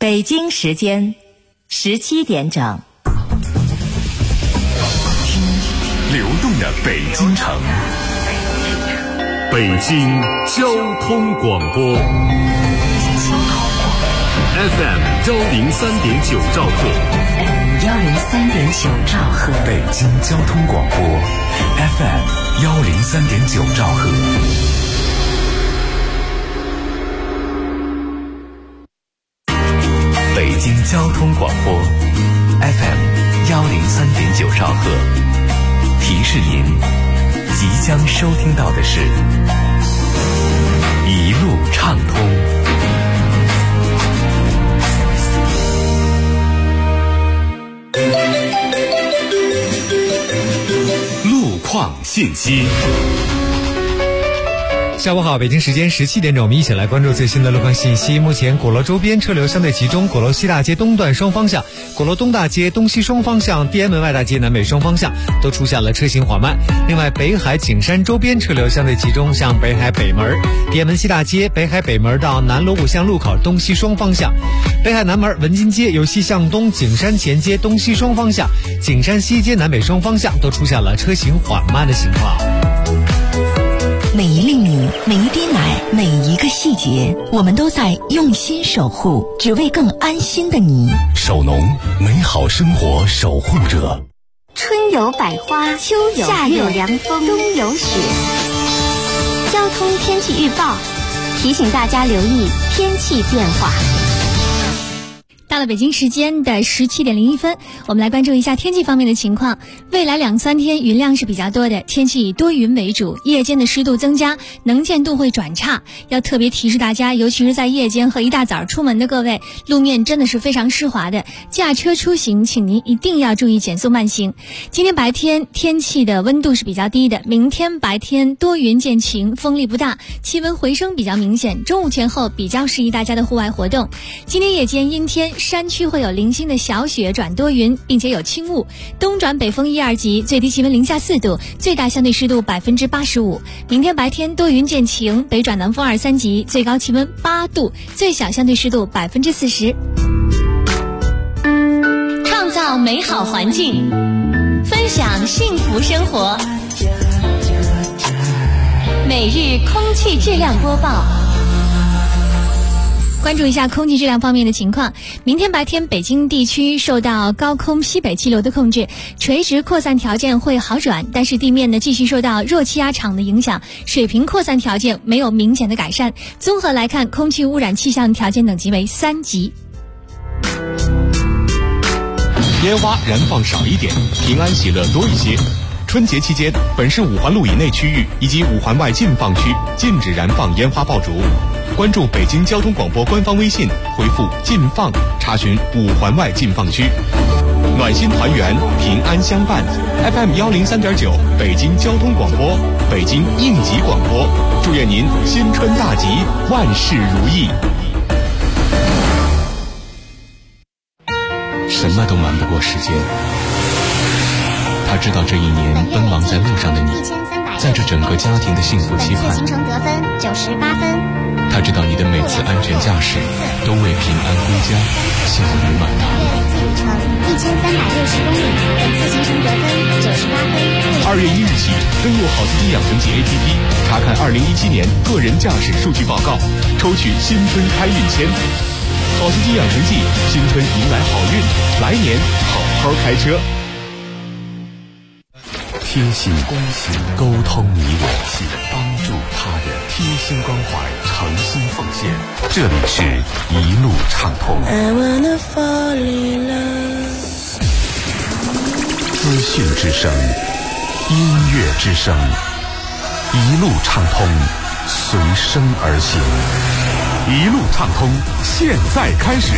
北京时间17点整。 听流动的北京城，北京交通广播 FM 103.9兆赫 103.9兆赫， 北京交通广播 FM 103.9兆赫。北京交通广播 FM 103.9兆赫，提示您即将收听到的是一路畅通。路况信息。 下午好，北京时间17点整，我们一起来关注最新的路况信息。目前鼓楼周边车流相对集中，鼓楼西大街东段双方向、鼓楼东大街东西双方向、地安门外大街南北双方向都出现了车行缓慢。另外，北海景山周边车流相对集中，像北海北门、地安门西大街、北海北门到南锣鼓巷路口东西双方向、北海南门文津街由西向东、景山前街东西双方向、景山西街南北双方向都出现了车行缓慢的情况。 每一粒米，每一滴奶，每一个细节，我们都在用心守护，只为更安心的你。 首农，美好生活守护者。 春有百花，秋有夏有凉风，冬有雪。交通天气预报提醒大家留意天气变化。 到了北京时间的17点01分，我们来关注一下天气方面的情况。未来2-3天云量是比较多的，天气以多云为主，夜间的湿度增加，能见度会转差。要特别提示大家，尤其是在夜间和一大早出门的各位，路面真的是非常湿滑的，驾车出行请您一定要注意减速慢行。今天白天天气的温度是比较低的，明天白天多云见晴，风力不大，气温回升比较明显，中午前后比较适宜大家的户外活动。今天夜间阴天，山区会有零星的小雪转多云，并且有轻雾，东转北风1、2级，最低气温零下4度，最大相对湿度85%。明天白天多云见晴，北转南风2、3级，最高气温8度，最小相对湿度40%。创造美好环境，分享幸福生活。每日空气质量播报。关注一下空气质量方面的情况。明天白天北京地区受到高空西北气流的控制，垂直扩散条件会好转，但是地面呢继续受到弱气压场的影响，水平扩散条件没有明显的改善。综合来看，空气污染气象条件等级为3级。 烟花燃放少一点，平安喜乐多一些。春节期间，本市5环路以内区域以及5环外禁放区禁止燃放烟花爆竹。关注北京交通广播官方微信，回复禁放查询5环外禁放区。暖心团圆，平安相伴。 FM 103.9北京交通广播，北京应急广播，祝愿您新春大吉，万事如意。什么都瞒不过时间，他知道这一年奔忙在路上的你，在这整个家庭的幸福期盼， 行程得分98分。 他知道你的每次安全驾驶都为平安归家笑语满堂。 里程1360公里，本次行程得分98分。 2月1日起，登录好司机养成记 APP， 查看2017年个人驾驶数据报告，抽取新春开运签。好司机养成记，新春迎来好运，来年好好开车。贴心关心，沟通你我，帮助他人，贴心关怀，诚心奉献。这里是一路畅通。资讯之声，音乐之声，一路畅通，随声而行。一路畅通，现在开始。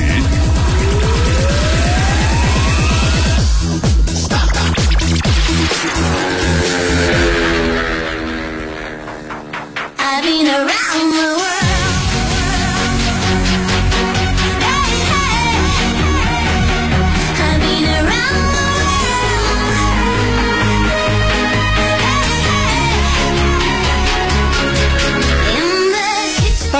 I've been around the world. I've been around the world.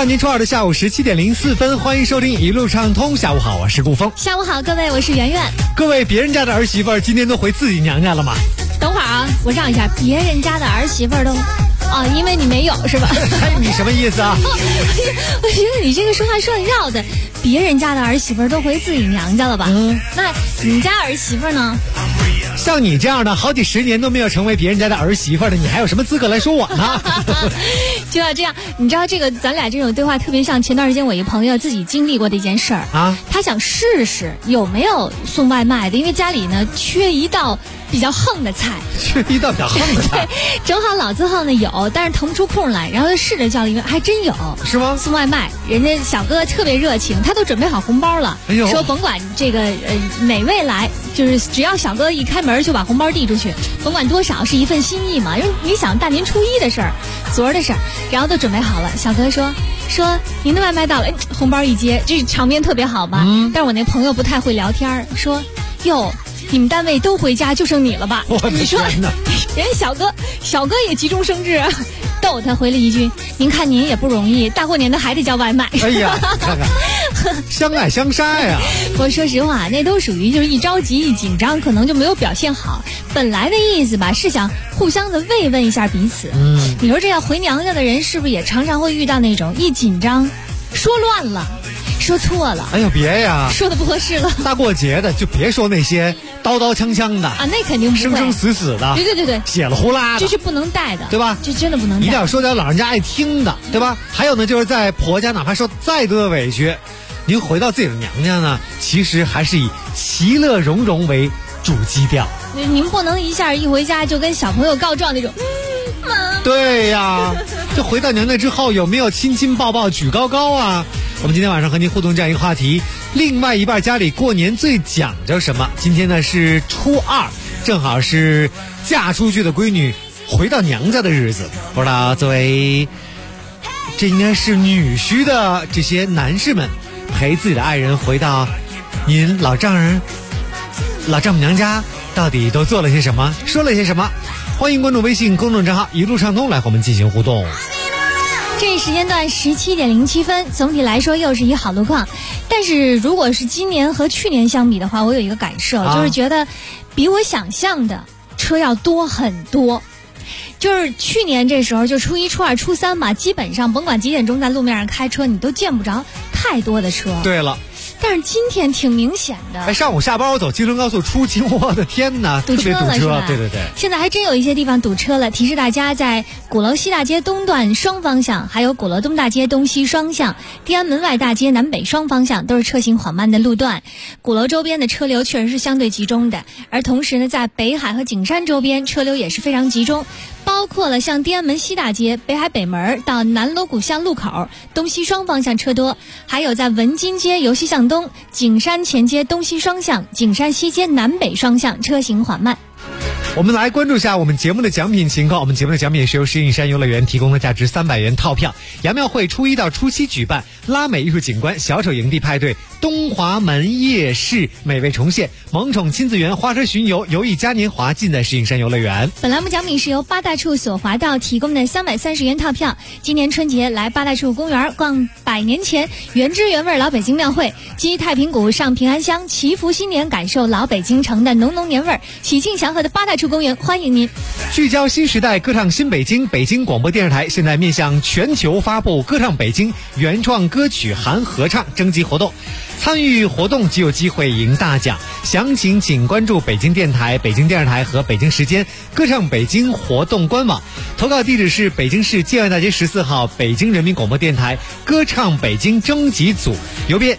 大年初二的下午17:04，欢迎收听一路畅通。下午好，我是顾峰。 下午好，各位，我是圆圆。 各位，别人家的儿媳妇儿今天都回自己娘家了吗？ 等会儿啊，我让一下，别人家的儿媳妇儿都啊，因为你没有是吧？ 哎，你什么意思啊？ 我觉得你这个说话说的绕的，别人家的儿媳妇儿都回自己娘家了吧？那你家儿媳妇儿呢？ 像你这样的好几十年都没有成为别人家的儿媳妇儿的，你还有什么资格来说我呢？ 就要这样，你知道这个咱俩这种对话特别像前段时间我一朋友自己经历过的一件事儿啊， 他想试试有没有送外卖的，因为家里呢缺一道比较横的菜， 缺一道比较横的菜， 正好老字号呢有，但是腾不出空来，然后就试着叫了一个，还真有， 是吗？ 送外卖，人家小哥特别热情，他都准备好红包了， 哎呦， 说甭管这个哪位来，就是只要小哥一开门就把红包递出去，甭管多少是一份心意嘛，因为你想大年初一的事儿，昨儿的事儿，然后都准备好了，小哥说您的外卖到了，红包一接，这场面特别好吧？但是我那朋友不太会聊天，说哟，你们单位都回家，就剩你了吧？你说，人家小哥也急中生智，逗他回了一句：“您看您也不容易，大过年的还得叫外卖。” 哎呀，看看，相爱相杀呀！ 我说实话，那都属于就是一着急一紧张，可能就没有表现好。本来的意思吧，是想互相的慰问一下彼此。你说这要回娘家的人，是不是也常常会遇到那种一紧张，说乱了？说错了， 哎呦别呀， 说的不合适了。 大过节的就别说那些刀刀枪枪的啊，那肯定不会， 生生死死的， 对， 血了呼啦的， 这是不能带的， 对吧？ 这真的不能带， 一定要说点老人家爱听的，对吧？还有呢，就是在婆家哪怕受再多的委屈，您回到自己的娘家呢，其实还是以其乐融融为主基调。 您不能一下一回家就跟小朋友告状那种。 对呀，这回到娘家之后有没有亲亲抱抱举高高啊？我们今天晚上和您互动这样一个话题，另外一半家里过年最讲究什么？今天呢是初二，正好是嫁出去的闺女回到娘家的日子。不知道作为这应该是女婿的这些男士们，陪自己的爱人回到您老丈母娘家，到底都做了些什么，说了些什么？欢迎关注微信公众账号一路畅通来和我们进行互动。 这一时间段17:07，总体来说又是一好路况。但是如果是今年和去年相比的话，我有一个感受，就是觉得比我想象的车要多很多。就是去年这时候就初一、初二、初三嘛，基本上甭管几点钟在路面上开车，你都见不着太多的车。 对了。 但是今天挺明显的， 哎，上午下班我走京承高速出京，我的天哪， 堵车了， 特别堵车，对。 现在还真有一些地方堵车了，提示大家在鼓楼西大街东段双方向，还有鼓楼东大街东西双向、天安门外大街南北双方向都是车行缓慢的路段。鼓楼周边的车流确实是相对集中的，而同时呢，在北海和景山周边车流也是非常集中。包括了像天安门西大街、北海北门到南锣鼓巷路口东西双方向车多，还有在文津街由西向东、景山前街东西双向、景山西街南北双向车行缓慢。 我们来关注一下我们节目的奖品情况。我们节目的奖品是由石景山游乐园提供的价值300元套票。杨庙会初一到初七举办拉美艺术景观小丑营地派对，东华门夜市美味重现，萌宠亲子园花车巡游，游艺嘉年华尽在石景山游乐园。 本栏目奖品是由八大处索华道提供的330元套票。今年春节来八大处公园逛100年前原汁原味老北京庙会，击太平鼓上平安香，祈福新年，感受老北京城的浓浓年味儿，喜庆祥和的八大处公园欢迎您。 聚焦新时代，歌唱新北京，北京广播电视台现在面向全球发布歌唱北京原创歌曲含合唱征集活动，参与活动即有机会赢大奖。详情请关注北京电台、北京电视台和北京时间歌唱北京活动官网。投稿地址是北京市建外大街14号北京人民广播电台歌唱北京征集组，邮编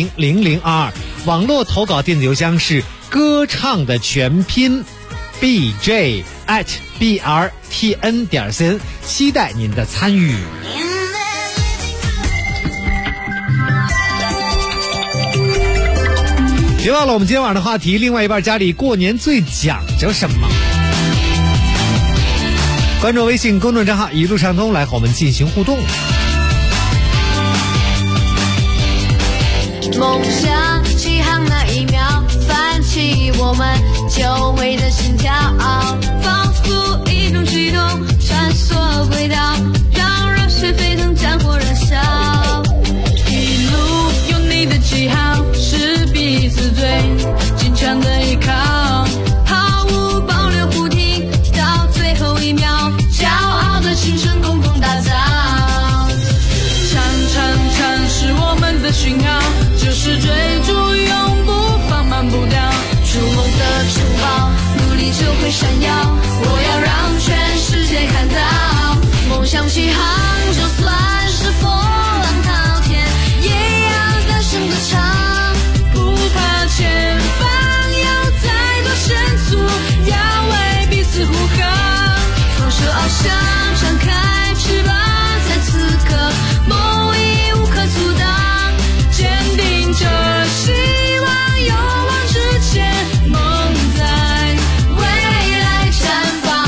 100022，网络投稿电子邮箱是歌唱的全拼bj@brtn.cn， 期待您的参与。别忘了我们今天晚上的话题，另外一半家里过年最讲究什么？关注微信公众账号一路畅通来和我们进行互动。 梦想起航那一秒，泛起我们久违的心跳，仿佛一种悸动，穿梭轨道，让热血沸腾，战火燃烧。 讯号，就是追逐永不放慢步调，筑梦的城堡，努力就会闪耀，我要让全世界看到，梦想起航，就算是风浪滔天，也要大声地唱，不怕前方有再多险阻，要为彼此护航，放手翱翔，张开翅膀，在此刻梦已无可阻挡，坚定着希望，勇往直前，梦在未来绽放。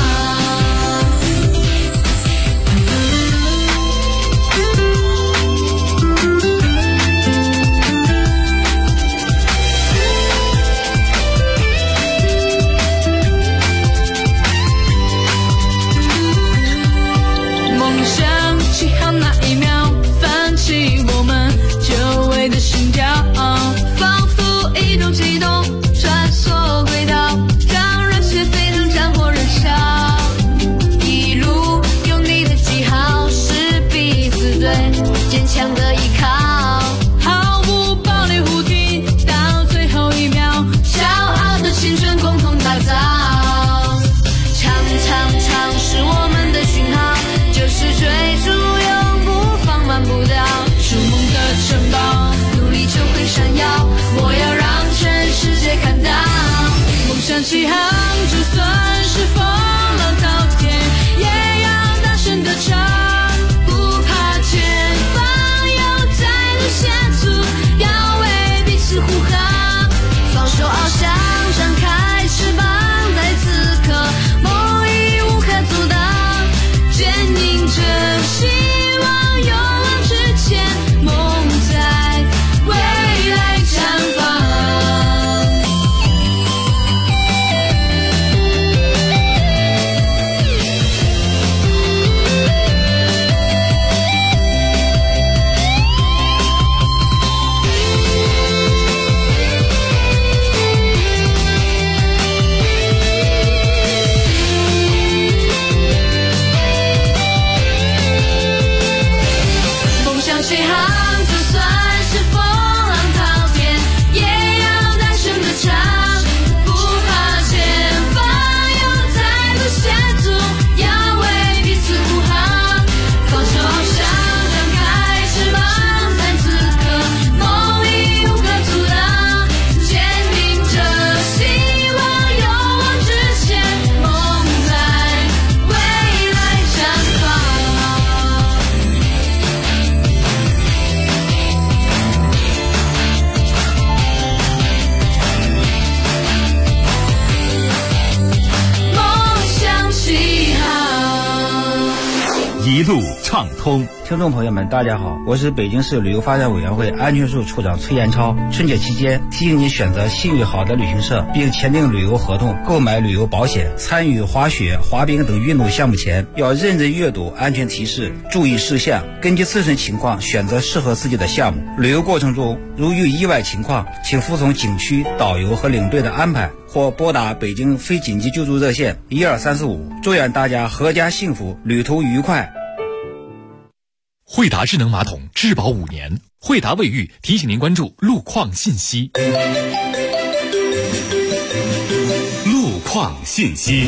梦想起航那一秒，泛起我们久违的心跳，仿佛一种悸动，穿梭轨道，让热血沸腾，战火燃烧，一路有你的记号，是彼此最坚强的依靠，毫无保留互挺到最后一秒，骄傲的青春共同打造，唱唱唱是我们的讯号，就是追逐永不放慢步调，筑梦的城堡，努力就会闪耀，我要让全世界看到，梦想起航，就算是风浪滔天，也要大声地唱，不怕前方有再多险阻，要为彼此护航，放手翱翔，张开翅膀，在此刻梦已无可阻挡，坚定着希望，勇往直前，梦在未来绽放。梦想起航，就算是风浪滔天，也要大声地唱，不怕前方有再多险阻，要为彼此护航，放手翱翔，张开翅膀，在此刻梦已无可阻挡，坚定着希望，勇往直前，梦在未来绽放。梦想起航。 一路畅通。 听众朋友们，大家好，我是北京市旅游发展委员会安全处处长崔延超。春节期间，提醒你选择信誉好的旅行社，并签订旅游合同，购买旅游保险。参与滑雪、滑冰等运动项目前，要认真阅读安全提示，注意事项，根据自身情况选择适合自己的项目。旅游过程中，如遇意外情况，请服从景区导游和领队的安排，或拨打北京非紧急救助热线12345。祝愿大家阖家幸福，旅途愉快。 惠达智能马桶质保5年，惠达卫浴提醒您关注路况信息。路况信息。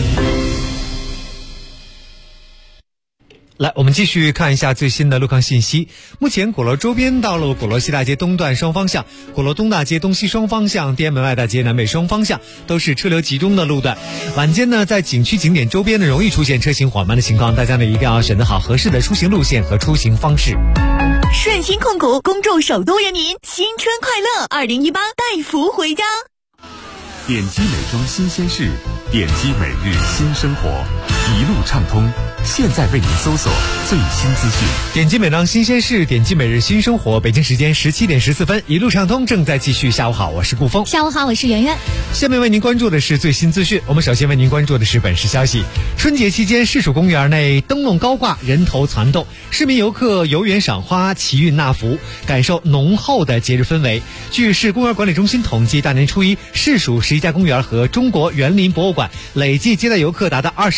来，我们继续看一下最新的路况信息。目前鼓楼周边道路鼓楼西大街东段双方向、鼓楼东大街东西双方向、天安门外大街南北双方向都是车流集中的路段。晚间呢，在景区景点周边呢，容易出现车行缓慢的情况，大家呢一定要选择好合适的出行路线和出行方式。 顺鑫控股恭祝首都人民新春快乐，2018带福回家。 点击美妆新鲜事，点击每日新生活，一路畅通。现在为您搜索最新资讯。 点击美妆新鲜事，点击每日新生活。北京时间17点14分，一路畅通正在继续。下午好，我是顾峰。 下午好，我是圆圆。 下面为您关注的是最新资讯。我们首先为您关注的是本市消息。春节期间，市属公园内灯笼高挂，人头攒动，市民游客游园赏花、祈运纳福，感受浓厚的节日氛围。据市公园管理中心统计，大年初一，市属11家公园和中国园林博物馆累计接待游客达到21.6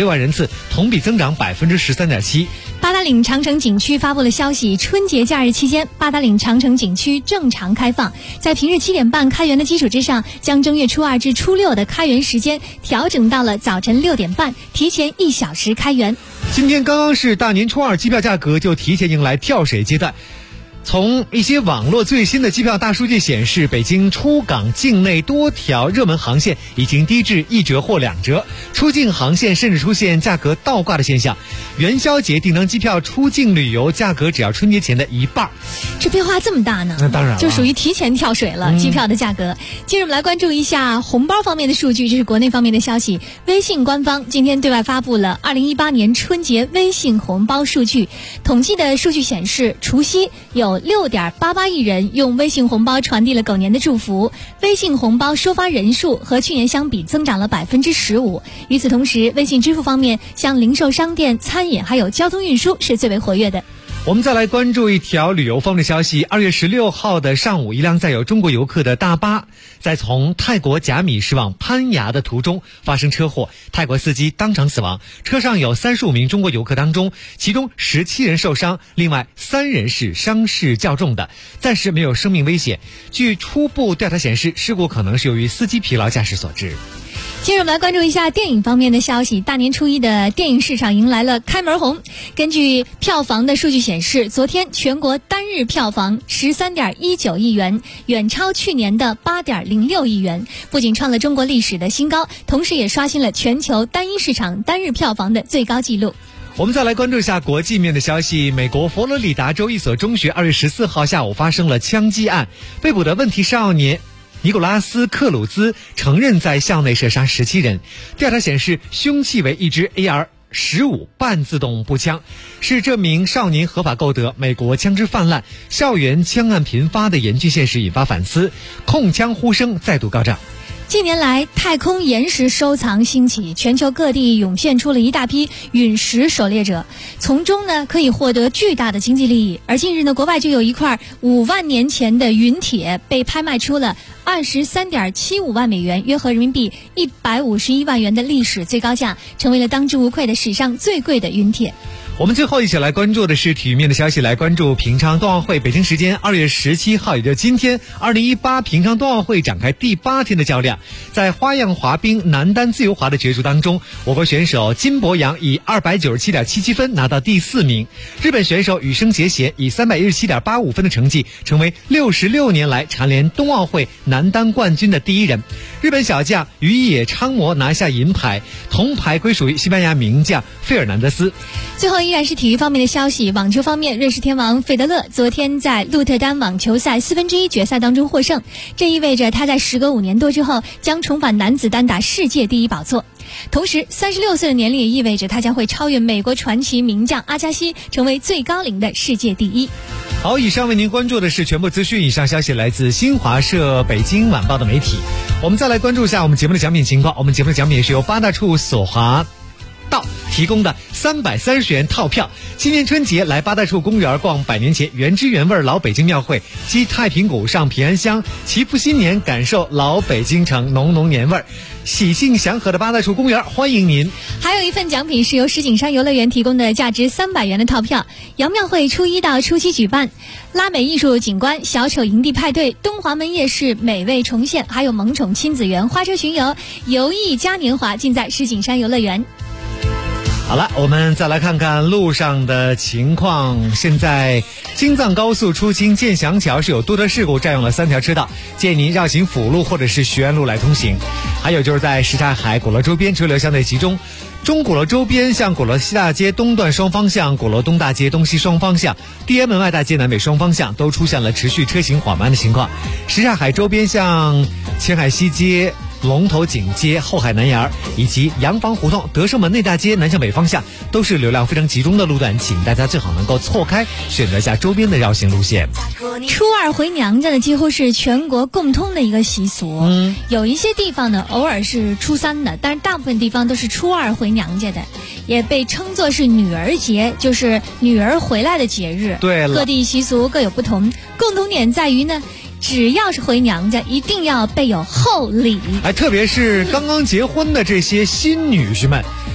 1.6万人次，同比增长13.7%。 八达岭长城景区发布了消息，春节假日期间，八达岭长城景区正常开放，在平日7点半开园的基础之上，将正月初2至初6的开园时间调整到了早晨6点半，提前1小时开园。 今天刚刚是大年初2，机票价格就提前迎来跳水阶段。从一些网络最新的机票大数据显示，北京出港境内多条热门航线已经低至1折或2折，出境航线甚至出现价格倒挂的现象。元宵节订当机票出境旅游价格只要春节前的1半， 这变化这么大呢？ 那当然了， 就属于提前跳水了，机票的价格。接着我们来关注一下红包方面的数据，这是国内方面的消息。微信官方今天对外发布了2018年春节微信红包数据，统计的数据显示，除夕有6.88亿人用微信红包传递了狗年的祝福，微信红包收发人数和去年相比增长了15%。与此同时，微信支付方面，像零售商店、餐饮还有交通运输是最为活跃的。 我们再来关注一条旅游方面的消息。2月16号的上午，一辆载有中国游客的大巴在从泰国甲米市往攀牙的途中发生车祸，泰国司机当场死亡，车上有35名中国游客当中，其中17人受伤，另外3人是伤势较重的，暂时没有生命危险。据初步调查显示，事故可能是由于司机疲劳驾驶所致。 接着我们来关注一下电影方面的消息。大年初一的电影市场迎来了开门红。根据票房的数据显示，昨天全国单日票房13.19亿元，远超去年的8.06亿元，不仅创了中国历史的新高，同时也刷新了全球单一市场单日票房的最高纪录。 我们再来关注一下国际面的消息。美国佛罗里达州一所中学2月14号下午发生了枪击案，被捕的问题少年尼古拉斯·克鲁兹承认在校内射杀17人。调查显示，凶器为一支 AR-15 半自动步枪，是这名少年合法购得。美国枪支泛滥、校园枪案频发的严峻现实引发反思，控枪呼声再度高涨。 近年来，太空岩石收藏兴起，全球各地涌现出了一大批陨石狩猎者，从中呢可以获得巨大的经济利益。而近日呢，国外就有一块5万年前的陨铁被拍卖出了23.75万美元，约合人民币151万元的历史最高价，成为了当之无愧的史上最贵的陨铁。 我们最后一起来关注的是体育面的消息，来关注平昌冬奥会。北京时间2月17号，也就是今天，2018平昌冬奥会展开第8天的较量。在花样滑冰男单自由滑的角逐当中，我国选手金博洋以297.77分拿到第4名，日本选手羽生结弦以317.85分的成绩成为66年来蝉联冬奥会男单冠军的第1人。日本小将宇野昌磨拿下银牌，铜牌归属于西班牙名将费尔南德斯。 最后依然是体育方面的消息。网球方面，瑞士天王费德勒昨天在鹿特丹网球赛1/4决赛当中获胜，这意味着他在时隔5年多之后将重返男子单打世界第1宝座。同时36岁的年龄也意味着他将会超越美国传奇名将阿加西，成为最高龄的世界第1。 好，以上为您关注的是全部资讯。以上消息来自新华社、北京晚报的媒体。我们再来关注一下我们节目的奖品情况。我们节目的奖品是由八大处所华道提供的330元套票。今年春节来八大处公园逛100年前原汁原味老北京庙会，击太平鼓、上平安香，祈福新年，感受老北京城浓浓年味儿。喜庆祥和的八大处公园欢迎您。 还有一份奖品是由石景山游乐园提供的价值300元的套票。杨庙会初1到初7举办，拉美艺术景观、小丑营地派对、东华门夜市美味重现，还有萌宠亲子园、花车巡游、游艺嘉年华，尽在石景山游乐园。 好了，我们再来看看路上的情况。现在京藏高速出京建祥桥是有多车事故，占用了3条车道，建议您绕行辅路或者是学院路来通行。还有就是在什刹海鼓楼周边车流相对集中，中鼓楼周边像鼓楼西大街东段双方向、鼓楼东大街东西双方向、地安门外大街南北双方向都出现了持续车行缓慢的情况。什刹海周边像前海西街、龙头井街、后海南沿以及洋房胡同、德胜门内大街南向北方向都是流量非常集中的路段，请大家最好能够错开，选择一下周边的绕行路线。 初2回娘家呢，几乎是全国共通的一个习俗。有一些地方呢，偶尔是初3的，但是大部分地方都是初2回娘家的，也被称作是女儿节，就是女儿回来的节日。 对了， 各地习俗各有不同，共同点在于呢，只要是回娘家，一定要备有厚礼。 特别是刚刚结婚的这些新女婿们，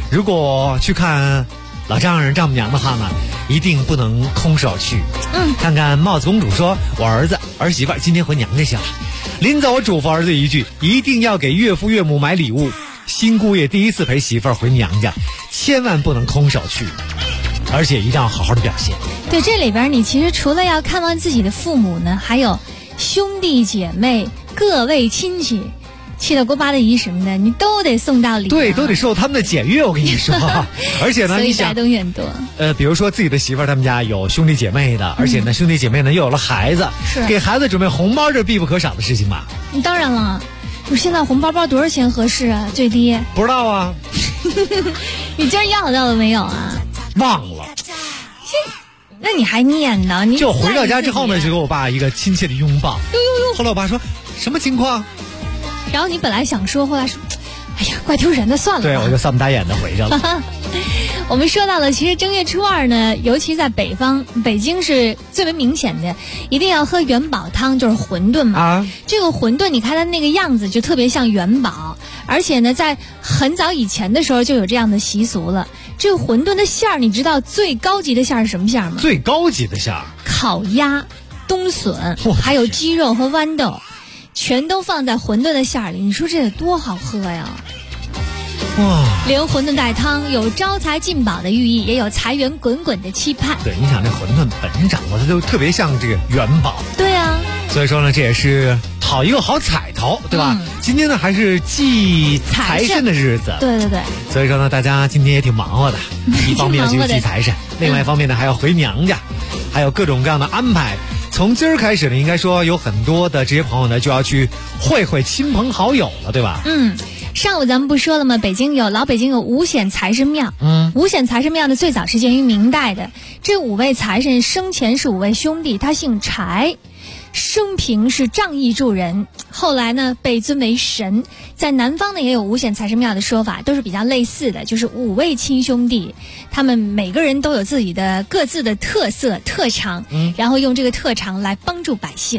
如果去看老丈人丈母娘的话呢，一定不能空手去。看看帽子公主说，我儿媳妇今天回娘家去了，临走我嘱咐儿子一句，一定要给岳父岳母买礼物。新姑爷第一次陪媳妇儿回娘家，千万不能空手去，而且一定要好好的表现。 对，这里边你其实除了要看望自己的父母呢，还有兄弟姐妹、各位亲戚，七大姑八大姨什么的，你都得送到礼。 对，都得受他们的检阅，我跟你说。而且呢， 所以你想带动很多。 比如说自己的媳妇儿他们家有兄弟姐妹的，而且呢，兄弟姐妹呢又有了孩子， 是给孩子准备红包，这必不可少的事情吧？ 当然了，不是现在红包多少钱合适啊？最低？ 不知道啊。 你今儿要到了没有啊？ 忘了。 那你还念呢？你就回到家之后呢，就给我爸一个亲切的拥抱。后来我爸说，什么情况？ 然后你本来想说，后来说，哎呀，怪丢人的，算了吧。 对，我就丧不打眼的回去了。 我们说到了，其实正月初二呢，尤其在北方，北京是最为明显的，一定要喝元宝汤，就是馄饨嘛。这个馄饨你看它那个样子就特别像元宝，而且呢，在很早以前的时候就有这样的习俗了。这个馄饨的馅儿，你知道最高级的馅儿是什么馅儿吗？ 最高级的馅儿， 烤鸭、冬笋，还有鸡肉和豌豆，全都放在馄饨的馅儿里。你说这得多好喝呀！ 哇！ 连馄饨带汤，有招财进宝的寓意，也有财源滚滚的期盼。 对，你想这馄饨本身掌握的就特别像这个元宝。 对啊。 所以说呢，这也是讨一个好彩头，对吧？今天呢还是祭财神的日子。 对对对。 所以说呢，大家今天也挺忙活的，一方面要去祭财神，另外一方面呢还要回娘家，还有各种各样的安排。从今儿开始呢，应该说有很多的这些朋友呢就要去会亲朋好友了，对吧？ 上午咱们不说了吗？老北京有五显财神庙。五显财神庙呢，最早是建于明代的。这5位财神生前是5位兄弟，他姓柴，生平是仗义助人，后来呢被尊为神。在南方呢也有五显财神庙的说法，都是比较类似的，就是5位亲兄弟，他们每个人都有自己的各自的特色特长，然后用这个特长来帮助百姓。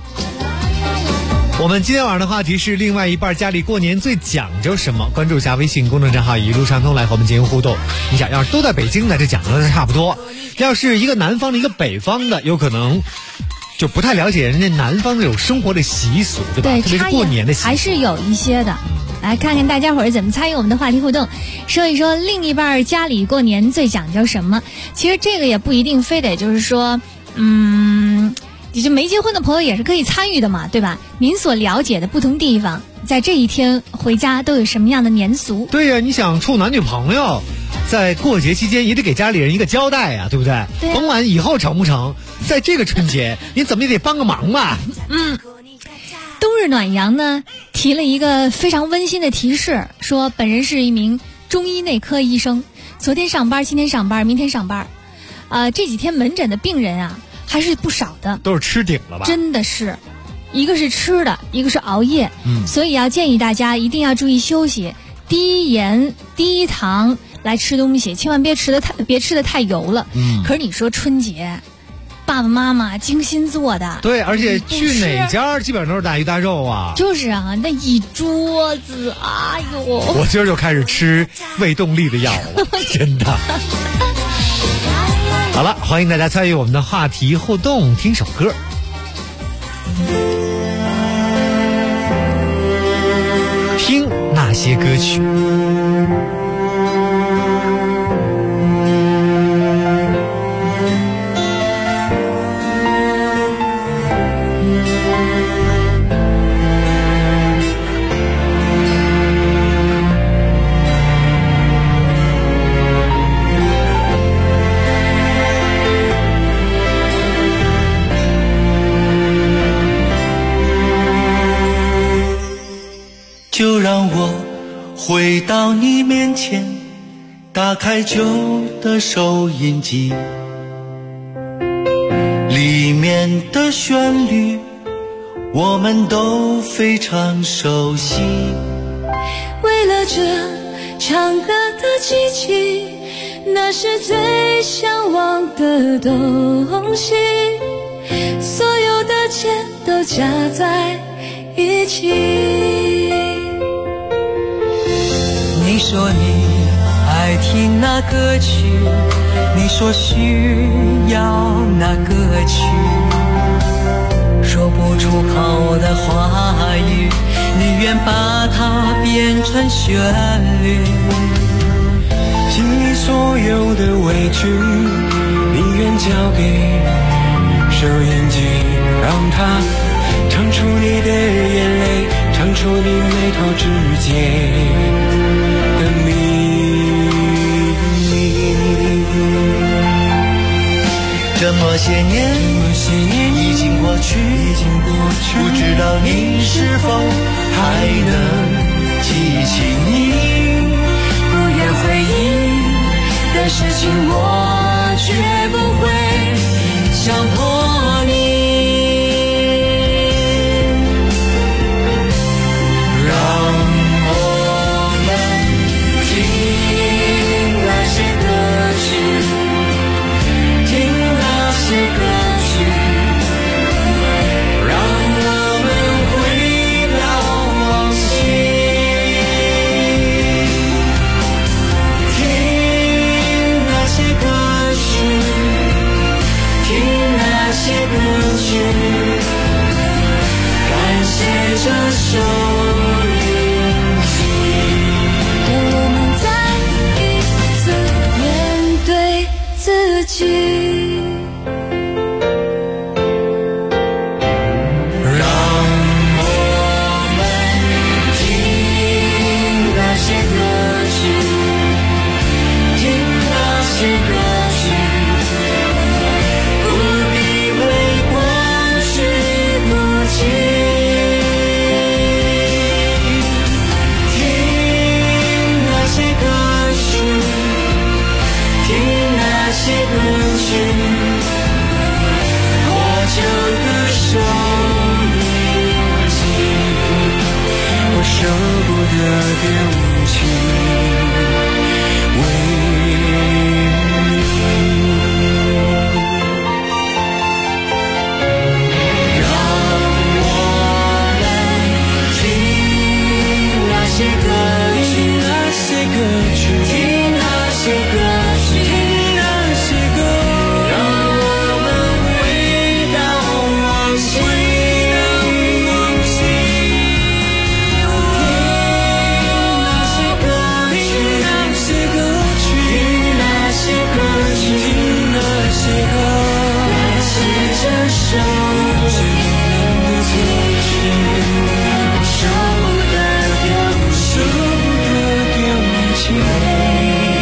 我们今天晚上的话题是另外一半家里过年最讲究什么？关注一下微信公众账号一路畅通来和我们进行互动。你想要是都在北京呢，这讲究的差不多；要是一个南方的一个北方的，有可能就不太了解人家南方那种生活的习俗，对吧？ 对， 特别是过年的习俗还是有一些的。来看看大家伙儿怎么参与我们的话题互动，说一说另一半家里过年最讲究什么。其实这个也不一定非得就是说，也就没结婚的朋友也是可以参与的嘛，对吧？您所了解的不同地方，在这一天回家都有什么样的年俗？ 对呀，你想处男女朋友，在过节期间也得给家里人一个交代呀，对不对？ 对。 甭管以后成不成，在这个春节，你怎么也得帮个忙吧？ 冬日暖阳呢，提了一个非常温馨的提示，说本人是一名中医内科医生，昨天上班，今天上班，明天上班，这几天门诊的病人啊还是不少的， 都是吃顶了吧？ 真的是，一个是吃的，一个是熬夜，所以要建议大家一定要注意休息，低盐低糖来吃东西，千万别吃的太油了。可是你说春节，爸爸妈妈精心做的， 对，而且去哪家基本上都是大鱼大肉啊。 就是啊，那一桌子，哎呦！ 我今儿就开始吃胃动力的药了，真的。好了，欢迎大家参与我们的话题互动，听首歌。听那些歌曲。 就让我回到你面前，打开旧的收音机，里面的旋律我们都非常熟悉。 为了这唱歌的机器，那是最向往的东西，所有的钱都加在一起。 你说你爱爱听那歌曲，你说需要那歌曲，说不出口的话语，你愿把它变成旋律。 心里所有的委屈，你愿交给收音机，让它唱出你的眼泪，唱出你眉头之间的秘密。 这么些年已经过去，不知道你是否还能记起你不愿回忆的事情，我绝不会强迫你。让我们听那些歌曲，听那些歌曲，让我们回到往昔，听那些歌曲，听那些歌曲，感谢这首灵曲， 让我们再一次面对自己。 让我们听那些歌曲，听那些歌曲，不必为过去哭泣，听那些歌曲，听那些歌曲，我就不受你记， 我舍不得丢弃为让我们听那些歌曲， 那些歌曲， 听那些歌曲， 听那些歌， 让我们回到往昔，听那些歌曲，听那些歌曲， 听那些歌， 感谢这首的结局，舍不得丢舍不得丢弃。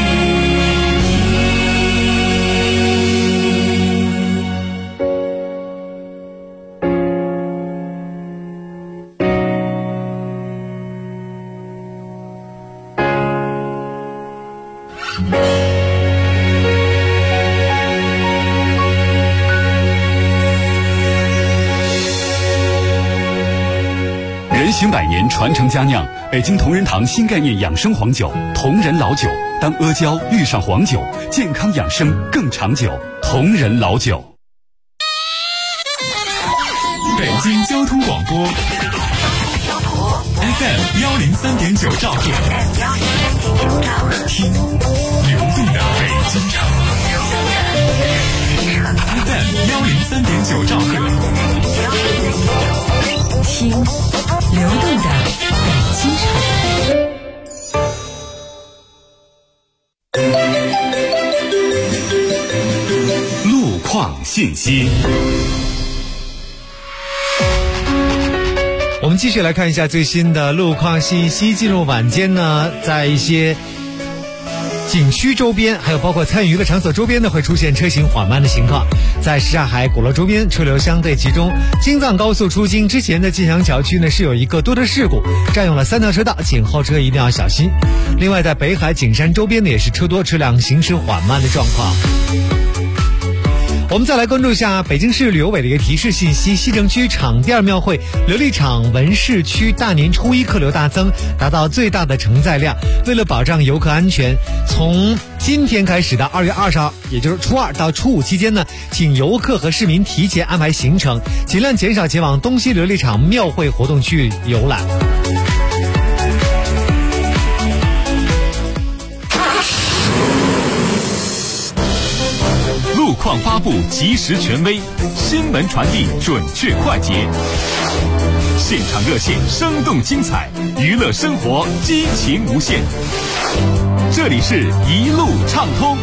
人行百年，传承佳酿，北京同仁堂新概念养生黄酒，同仁老酒。当阿胶遇上黄酒，健康养生更长久。同仁老酒。 北京交通广播 FM 103.9兆赫，听流动的北京城。FM 103.9兆赫， 听流动的北京城。 路况信息。 我们继续来看一下最新的路况信息。进入晚间呢，在一些景区周边，还有包括参与娱乐场所周边呢，会出现车行缓慢的情况。在什刹海鼓楼周边车流相对集中，京藏高速出京之前的晋翔桥区呢是有一个多车事故，占用了3条车道，请后车一定要小心。另外在北海景山周边呢也是车多车辆行驶缓慢的状况。我们再来关注一下北京市旅游委的一个提示信息：西城区场地2庙会琉璃厂文市区大年初一客流大增，达到最大的承载量。为了保障游客安全，从今天开始的2月20号，也就是初2到初5期间呢，请游客和市民提前安排行程，尽量减少前往东西琉璃厂庙会活动区游览。 况发布及时权威，新闻传递准确快捷，现场热线生动精彩，娱乐生活激情无限。这里是一路畅通。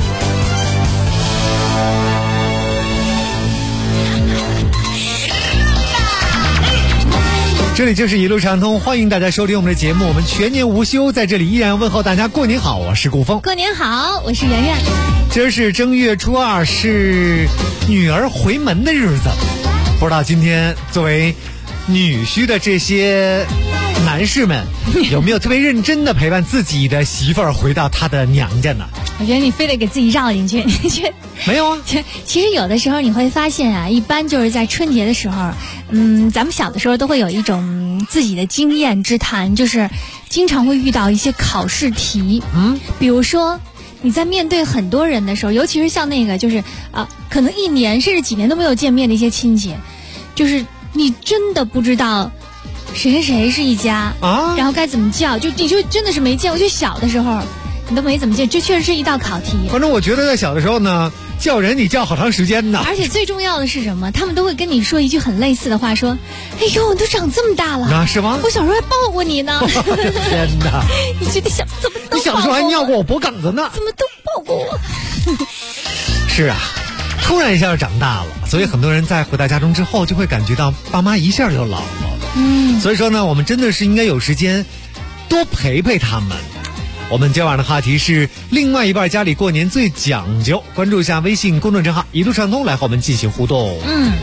这里就是一路畅通，欢迎大家收听我们的节目，我们全年无休，在这里依然问候大家过年好，我是顾峰。 过年好，我是圆圆。 今儿是正月初2，是女儿回门的日子，不知道今天作为女婿的这些男士们有没有特别认真的陪伴自己的媳妇儿回到她的娘家呢？ 我觉得你非得给自己绕进去， 没有啊。 其实有的时候你会发现啊，一般就是在春节的时候，咱们小的时候都会有一种自己的经验之谈，就是经常会遇到一些考试题，比如说你在面对很多人的时候，尤其是像那个就是可能1年甚至几年都没有见面的一些亲戚，就是你真的不知道谁跟谁是一家啊，然后该怎么叫，你就真的是没见过，就小的时候你都没怎么见，这确实是一道考题。 反正我觉得在小的时候呢，叫人你叫好长时间呢。 而且最重要的是什么？他们都会跟你说一句很类似的话，说：“哎呦，你都长这么大了， 那是吗？ 我小时候还抱过你呢。” 天哪！ 你这个怎么都你小时候还尿过我脖梗子呢？ 怎么都抱过我？ 是啊，突然一下就长大了，所以很多人在回到家中之后，就会感觉到爸妈一下就老了。所以说呢，我们真的是应该有时间多陪陪他们。我们今晚的话题是另外一半家里过年最讲究，关注一下微信公众账号一路畅通来和我们进行互动。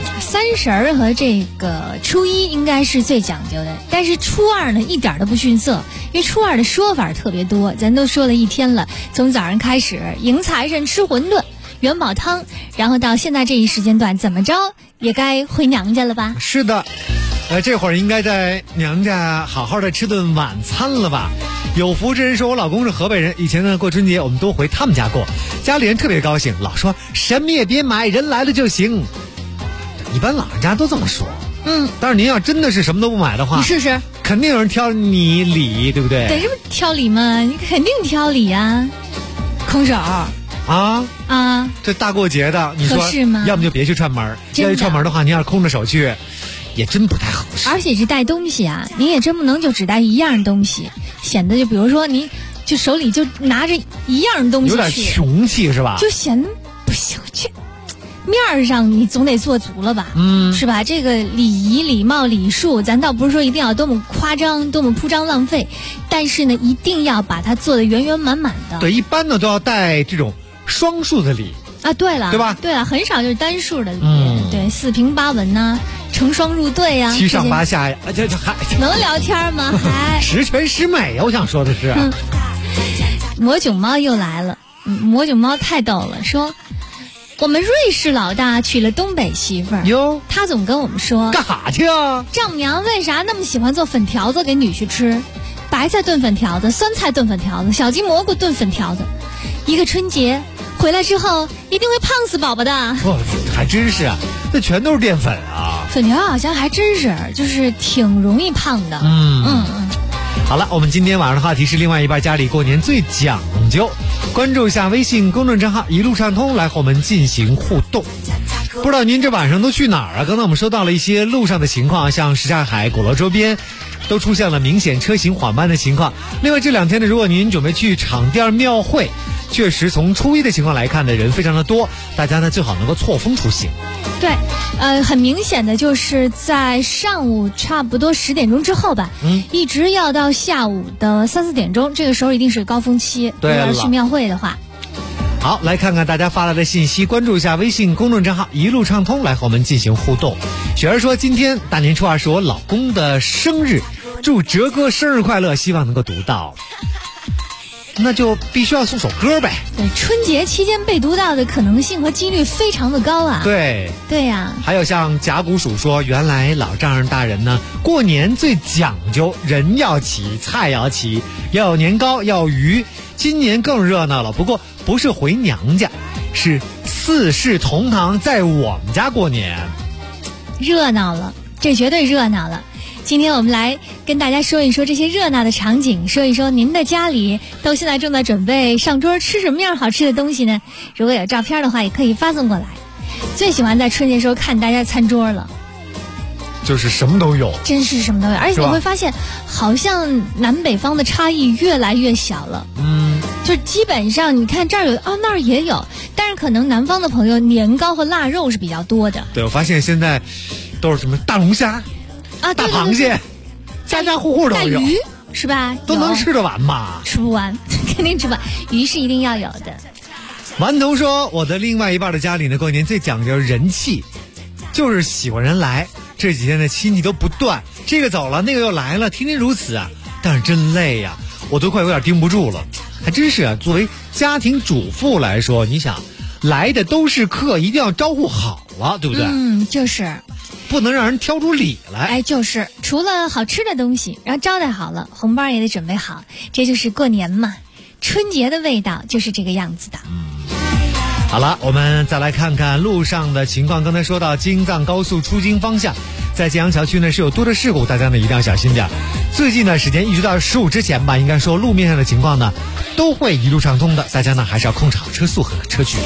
30和这个初1应该是最讲究的，但是初2呢一点都不逊色，因为初2的说法特别多，咱都说了一天了，从早上开始迎财神吃馄饨元宝汤，然后到现在这一时间段，怎么着也该回娘家了吧？ 是的，这会儿应该在娘家好好的吃顿晚餐了吧？有福之人说，我老公是河北人，以前呢过春节我们都回他们家过，家里人特别高兴，老说什么也别买，人来了就行。一般老人家都这么说。但是您要真的是什么都不买的话， 你试试， 肯定有人挑你礼，对不对？ 得这么挑礼吗？你肯定挑礼啊，空手。 这大过节的，你说是吗？ 要么就别去串门，要去串门的话，你要是空着手去，也真不太合适。 而且是带东西啊，你也真不能就只带一样东西，显得就比如说你就手里就拿着一样东西去， 有点穷气是吧？ 就显得不行，这面上你总得做足了吧？是吧？这个礼仪、礼貌、礼数，咱倒不是说一定要多么夸张、多么铺张浪费，但是呢，一定要把它做得圆圆满满的。 对，一般呢都要带这种双数的礼啊。对了， 对吧？ 对了，很少就是单数的礼。对，4平8稳呐，成双入对呀 ，7上8下呀，这还能聊天吗？还十全十美呀！我想说的是， 魔囧猫又来了。魔囧猫太逗了，说我们瑞士老大娶了东北媳妇儿哟， 他总跟我们说干哈去啊？ 丈母娘为啥那么喜欢做粉条子给女婿吃？白菜炖粉条子，酸菜炖粉条子，小金蘑菇炖粉条子，一个春节回来之后一定会胖死宝宝的。 还真是啊，这全都是淀粉啊。 粉条好像还真是，就是挺容易胖的。 好了，我们今天晚上的话题是另外一半家里过年最讲究，关注一下微信公众账号一路畅通来和我们进行互动。不知道您这晚上都去哪儿啊？刚才我们收到了一些路上的情况，像什刹海、鼓楼周边都出现了明显车行缓慢的情况。另外这2天呢，如果您准备去场店庙会，确实从初1的情况来看呢，人非常的多，大家呢最好能够错峰出行。 对，很明显的就是在上午差不多10点钟之后吧，一直要到下午的3、4点钟，这个时候一定是高峰期。 对， 要去庙会的话。 好，来看看大家发来的信息，关注一下微信公众账号一路畅通来和我们进行互动。雪儿说，今天大年初2是我老公的生日，祝哲哥生日快乐，希望能够读到。那就必须要送首歌呗。 对，春节期间被读到的可能性和几率非常的高啊。 对呀。 还有像甲骨鼠说，原来老丈人大人呢，过年最讲究人要齐，菜要齐，要有年糕，要有鱼。今年更热闹了，不过不是回娘家，是4世同堂在我们家过年。 热闹了，这绝对热闹了。今天我们来跟大家说一说这些热闹的场景，说一说您的家里都现在正在准备上桌吃什么样好吃的东西呢？如果有照片的话，也可以发送过来。 最喜欢在春节时候看大家餐桌了， 就是什么都有， 真是什么都有，而且你会发现，好像南北方的差异越来越小了。就基本上你看这儿有那儿也有，但是可能南方的朋友年糕和腊肉是比较多的。 对，我发现现在都是什么大龙虾啊， 大螃蟹，家家户户都有， 大鱼是吧？ 都能吃得完嘛？ 吃不完，肯定吃不完，鱼是一定要有的。 顽童说，我的另外一半的家里呢，过年最讲究人气，就是喜欢人来。这几天的亲戚都不断，这个走了，那个又来了，天天如此啊，但是真累呀，我都快有点盯不住了。还真是啊，作为家庭主妇来说，你想来的都是客，一定要招呼好了，对不对？ 就是不能让人挑出理来。 哎，就是除了好吃的东西，然后招待好了，红包也得准备好，这就是过年嘛，春节的味道就是这个样子的。 好了，我们再来看看路上的情况。刚才说到京藏高速出京方向，在建阳桥区呢是有多的事故，大家呢一定要小心点。最近的时间一直到15之前吧，应该说路面上的情况呢都会一路畅通的，大家呢还是要控制好车速和车距。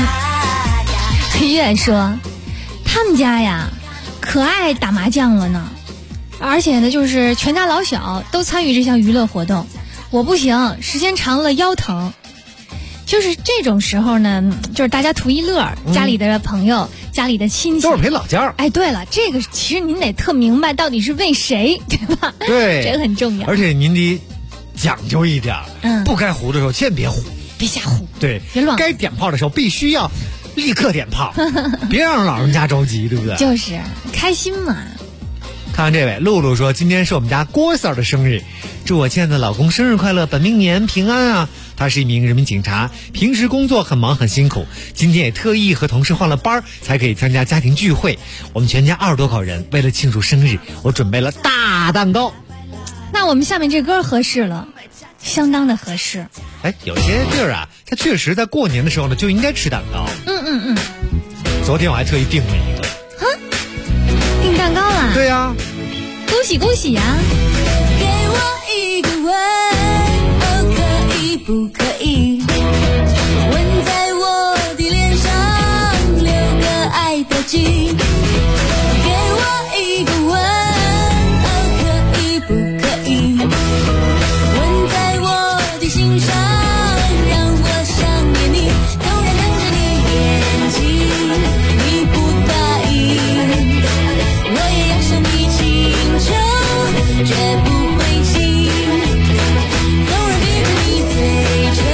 月说他们家呀可爱打麻将了呢，而且呢就是全家老小都参与这项娱乐活动。我不行，时间长了腰疼。就是这种时候呢，就是大家图一乐，家里的朋友、家里的亲戚都是陪老家。 哎，对了，这个其实您得特明白到底是为谁，对吧？ 对， 这个很重要。 而且您得讲究一点，不该胡的时候千万别胡， 别瞎胡， 对， 别乱。 该点炮的时候必须要立刻点炮，别让老人家着急，对不对？ 就是开心嘛。 看看这位露露说，今天是我们家郭 Sir 的生日，祝我亲爱的老公生日快乐，本命年平安啊！他是一名人民警察，平时工作很忙很辛苦，今天也特意和同事换了班才可以参加家庭聚会。我们全家20多口人，为了庆祝生日，我准备了大蛋糕。 那我们下面这歌合适了，相当的合适。 哎，有些地儿啊，它确实在过年的时候呢就应该吃蛋糕。昨天我还特意订了一个。 订蛋糕了？ 对呀， 恭喜恭喜呀！ 给我一个吻，哦，可以不可以？吻在我的脸上，留个爱标记。给我一个吻，哦，可以不可以？吻在我的心上，让我想念你。纵然看着你眼睛，你不答应，我也要向你请求，绝不灰心。纵然逼着你嘴唇。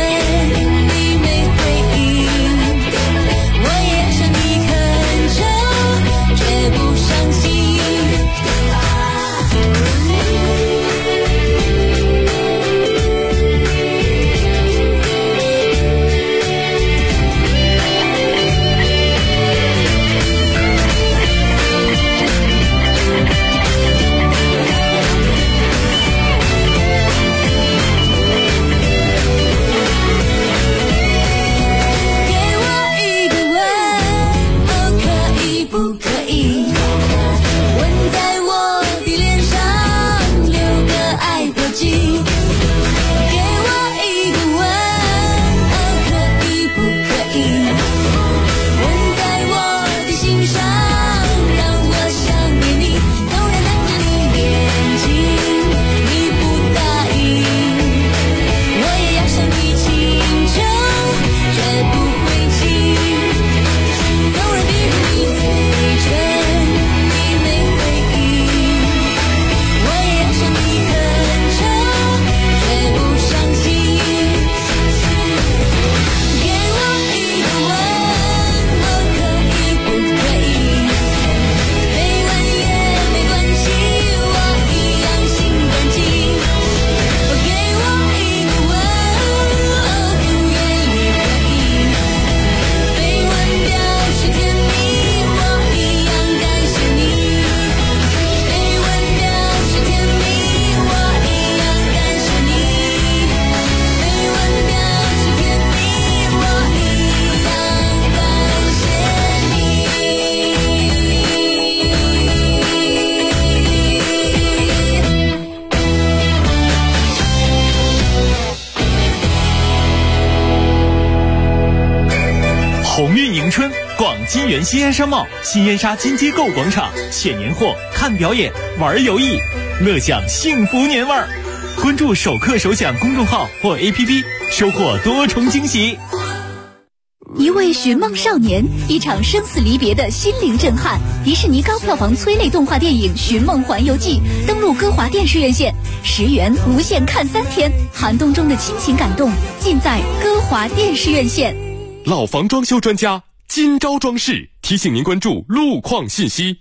中原新安商贸新燕莎金街购物广场，选年货、看表演、玩游艺，乐享幸福年味儿。关注首客首享公众号或 APP， 收获多重惊喜。 一位寻梦少年，一场生死离别的心灵震撼。迪士尼高票房催泪动画电影《寻梦环游记》登陆歌华电视院线，10元无限看3天，寒冬中的亲情感动尽在歌华电视院线。 老房装修专家金招装饰提醒您关注路况信息。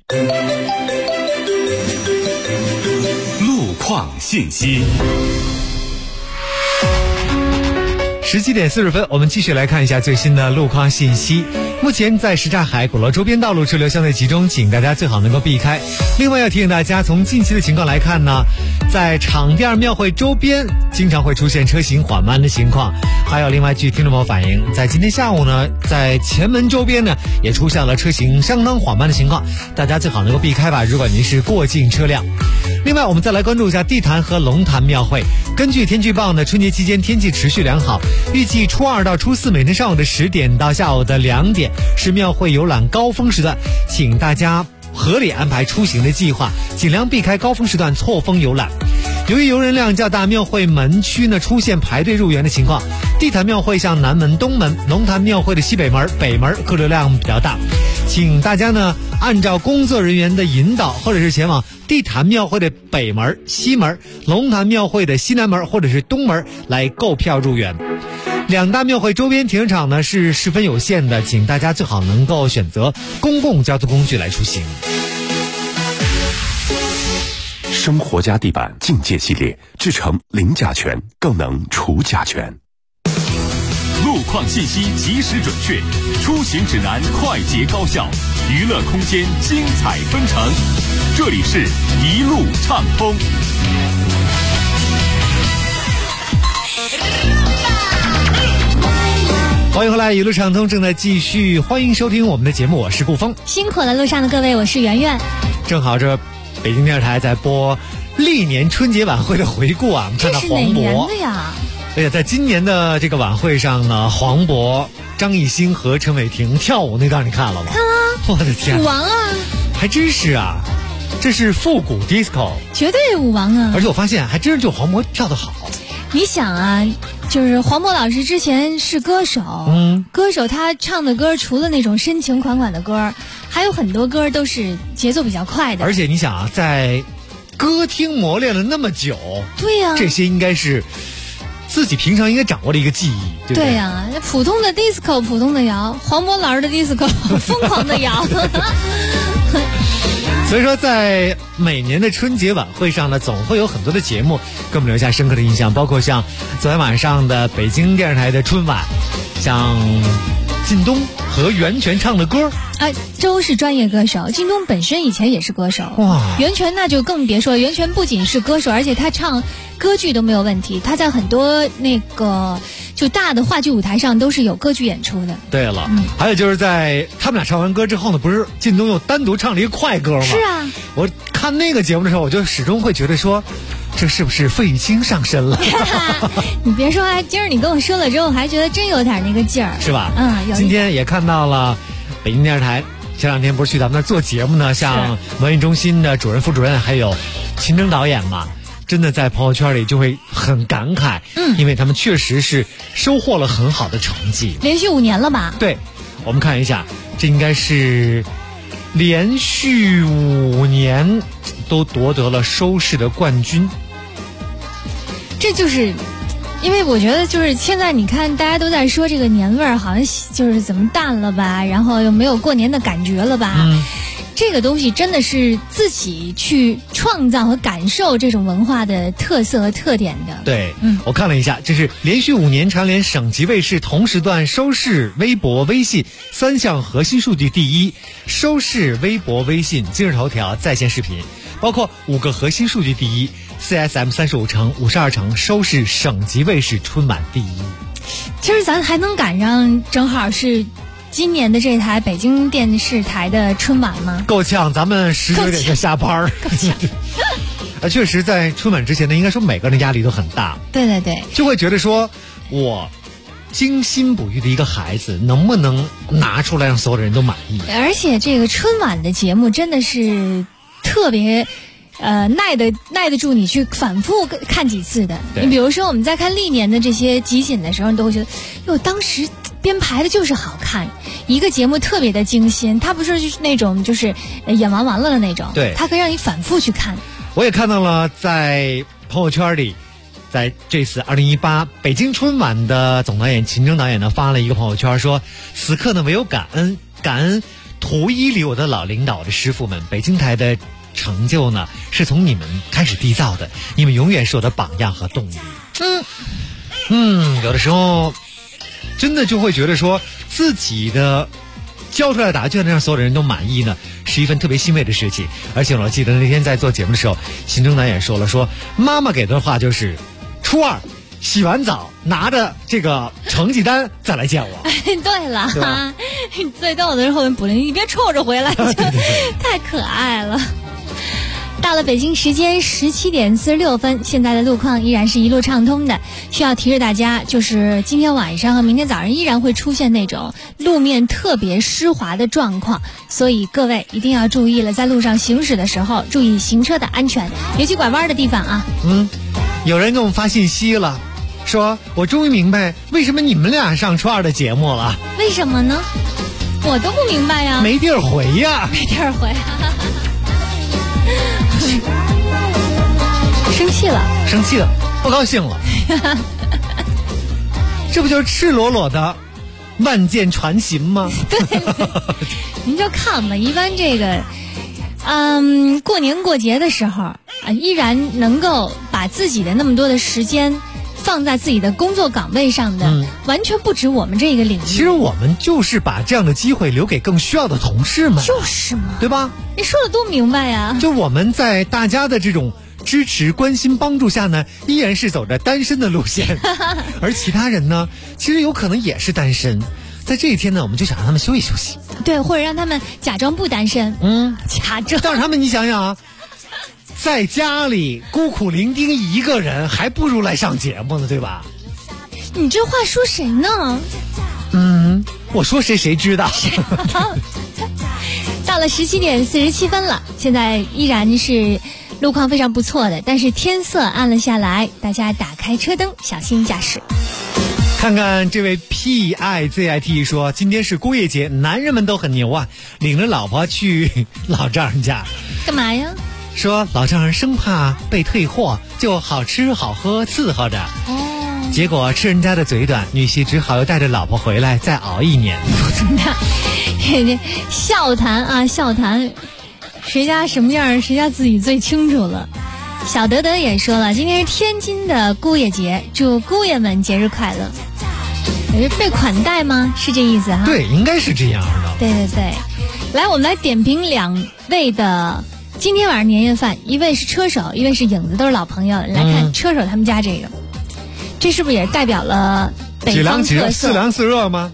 路况信息。 17点40分，我们继续来看一下最新的路况信息。目前在什刹海、鼓楼周边道路车流相对集中，请大家最好能够避开。另外要提醒大家，从近期的情况来看呢，在场店庙会周边经常会出现车行缓慢的情况。还有另外据听众朋友反映，在今天下午呢，在前门周边呢也出现了车行相当缓慢的情况，大家最好能够避开吧，如果您是过境车辆。另外我们再来关注一下地坛和龙潭庙会。根据天气预报呢，春节期间天气持续良好，预计初2到初4每天上午的10点到下午的2点是庙会游览高峰时段，请大家合理安排出行的计划，尽量避开高峰时段错峰游览。由于游人量较大，庙会门区呢出现排队入园的情况。地坛庙会向南门、东门，龙潭庙会的西北门、北门客流量比较大，请大家呢按照工作人员的引导，或者是前往地坛庙会的北门、西门，龙潭庙会的西南门或者是东门来购票入园。两大庙会周边停车场呢是十分有限的，请大家最好能够选择公共交通工具来出行。 生活家地板境界系列制成零甲醛，更能除甲醛。 路况信息及时准确，出行指南快捷高效，娱乐空间精彩纷呈。这里是一路畅通。 欢迎回来，一路畅通正在继续，欢迎收听我们的节目，我是顾峰。 辛苦了路上的各位，我是圆圆。 正好这北京电视台在播历年春节晚会的回顾啊，我们看到黄渤。这是哪年的呀？ 哎呀，在今年的这个晚会上呢，黄渤、张艺兴和陈伟霆跳舞那段你看了吗？ 看了。 我的天， 舞王啊！ 还真是啊，这是复古 disco， 绝对舞王啊！ 而且我发现还真是就黄渤跳得好。 你想啊，就是黄渤老师之前是歌手，歌手他唱的歌除了那种深情款款的歌，还有很多歌都是节奏比较快的。 而且你想啊，在歌厅磨练了那么久， 对呀， 这些应该是自己平常应该掌握的一个技艺，对不对？ 对呀，普通的 disco 普通的摇，黄渤老师的 disco 疯狂的摇。 所以说在每年的春节晚会上呢，总会有很多的节目给我们留下深刻的印象，包括像昨天晚上的北京电视台的春晚，像靳东和袁泉唱的歌。 周是专业歌手，靳东本身以前也是歌手。 哇， 袁泉那就更别说了，袁泉不仅是歌手，而且他唱歌剧都没有问题，他在很多那个就大的话剧舞台上都是有歌剧演出的。 对了，还有就是在他们俩唱完歌之后呢，不是靳东又单独唱了一个快歌吗？ 是啊， 我看那个节目的时候，我就始终会觉得说，这是不是费玉清上身了？ 你别说，今儿你跟我说了之后，还觉得真有点那个劲儿， 是吧？ 有。 今天也看到了北京电视台，前两天不是去咱们那儿做节目呢，像文艺中心的主任、副主任还有秦征导演嘛，真的在朋友圈里就会很感慨，因为他们确实是收获了很好的成绩， 连续5年了吧？ 对，我们看一下，这应该是连续5年都夺得了收视的冠军。 这就是因为我觉得就是现在你看大家都在说这个年味儿好像就是怎么淡了吧，然后又没有过年的感觉了吧，这个东西真的是自己去创造和感受这种文化的特色和特点的。 对，我看了一下，这是连续5年蝉联省级卫视同时段收视、微博、微信3项核心数据第一，收视、微博、微信、今日头条、在线视频，包括5个核心数据第一。CSM 35城、52城收视省级卫视春晚第一。 其实咱还能赶上正好是今年的这台北京电视台的春晚吗？ 够呛，咱们19点就下班。够呛。确实在春晚之前呢，应该说每个人的压力都很大。 对对对， 就会觉得说我精心哺育的一个孩子，能不能拿出来让所有的人都满意？ 而且这个春晚的节目真的是特别。耐得住你去反复看几次的。你比如说我们在看历年的这些集锦的时候，你都会觉得，哟，当时编排的就是好看，一个节目特别的精心，它不是就是那种就是演完了的那种， 对， 它可以让你反复去看。 我也看到了，在朋友圈里，在这次2018北京春晚的总导演秦征导演呢发了一个朋友圈，说此刻呢唯有感恩图一里我的老领导的师傅们，北京台的成就呢是从你们开始缔造的，你们永远是我的榜样和动力。有的时候真的就会觉得说自己的交出来的答案就能让所有的人都满意呢，是一份特别欣慰的事情。而且我记得那天在做节目的时候，秦征导演说了，说妈妈给的话就是初二洗完澡拿着这个成绩单再来见我。 对了，最逗的是后面补了你别臭着回来，太可爱了。到了北京时间17点46分，现在的路况依然是一路畅通的。需要提示大家，就是今天晚上和明天早上依然会出现那种路面特别湿滑的状况，所以各位一定要注意了，在路上行驶的时候注意行车的安全，尤其拐弯的地方啊。 有人给我们发信息了，说我终于明白为什么你们俩上初二的节目了。 为什么呢？我都不明白呀。 没地儿回呀。 没地儿回。生气了， 不高兴了。这不就是赤裸裸的万箭穿心吗？ 对，您就看吧，一般这个过年过节的时候依然能够把自己的那么多的时间放在自己的工作岗位上的，完全不止我们这个领域。 其实我们就是把这样的机会留给更需要的同事们。 就是嘛， 对吧？ 你说的多明白呀！ 就我们在大家的这种支持、关心、帮助下呢，依然是走着单身的路线，而其他人呢，其实有可能也是单身。在这一天呢，我们就想让他们休息休息， 对，或者让他们假装不单身，假装。 但是他们，你想想啊，在家里孤苦伶仃一个人，还不如来上节目呢，对吧？ 你这话说谁呢？ 我说谁知道。 到了17点47分了，现在依然是路况非常不错的，但是天色暗了下来，大家打开车灯，小心驾驶。 看看这位 PIZIT 说，今天是工业节，男人们都很牛啊，领着老婆去老丈人家。 干嘛呀？ 说老丈人生怕被退货，就好吃好喝伺候着。结果吃人家的嘴短，女婿只好又带着老婆回来再熬1年。 笑谈啊，笑谈，谁家什么样，谁家自己最清楚了。小德德也说了，今天是天津的姑爷节，祝姑爷们节日快乐。被款待吗？是这意思哈？ 对，应该是这样的。 对对对，来，我们来点评2位的今天晚上年夜饭，一位是车手，一位是影子，都是老朋友。来看车手他们家这个，这是不是也代表了北方特色？ 4凉4热吗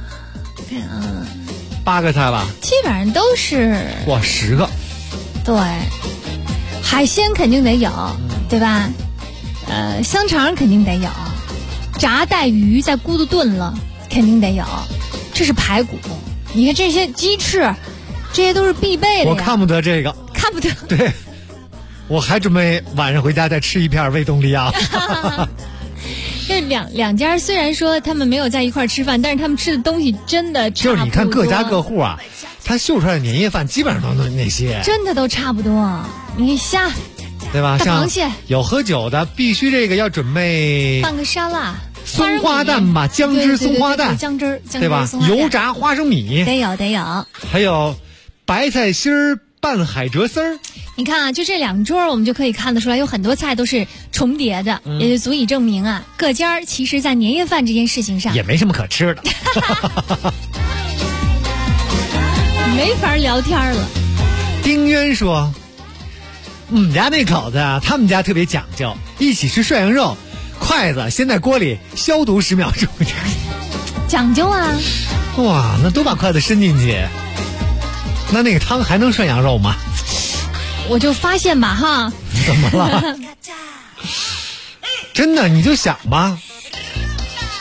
？8个菜吧， 基本上都是。 哇，10个。 对，海鲜肯定得有，对吧？香肠肯定得有，炸带鱼再咕嘟炖了肯定得有，这是排骨。你看这些鸡翅，这些都是必备的呀。 我看不得这个， 看不得。 对，我还准备晚上回家再吃一片胃动力啊。 这两家虽然说他们没有在一块吃饭，但是他们吃的东西真的差不多。 就是你看各家各户啊，他秀出来的年夜饭基本上都是那些， 真的都差不多。你看虾， 对吧？ 大螃蟹， 有喝酒的必须这个要准备放个沙拉， 松花蛋吧，姜汁松花蛋， 姜汁对吧？油炸花生米得有， 还有白菜心儿拌海蜇丝儿。 你看啊，就这2桌，我们就可以看得出来，有很多菜都是重叠的，也就足以证明啊，各家其实在年夜饭这件事情上也没什么可吃的， 没法聊天了。 丁渊说，我们家那口子啊，他们家特别讲究，一起吃涮羊肉，筷子先在锅里消毒10秒钟。 讲究啊！ 哇，那都把筷子伸进去，那个汤还能涮羊肉吗？ 我就发现吧哈。 怎么了？真的，你就想吧，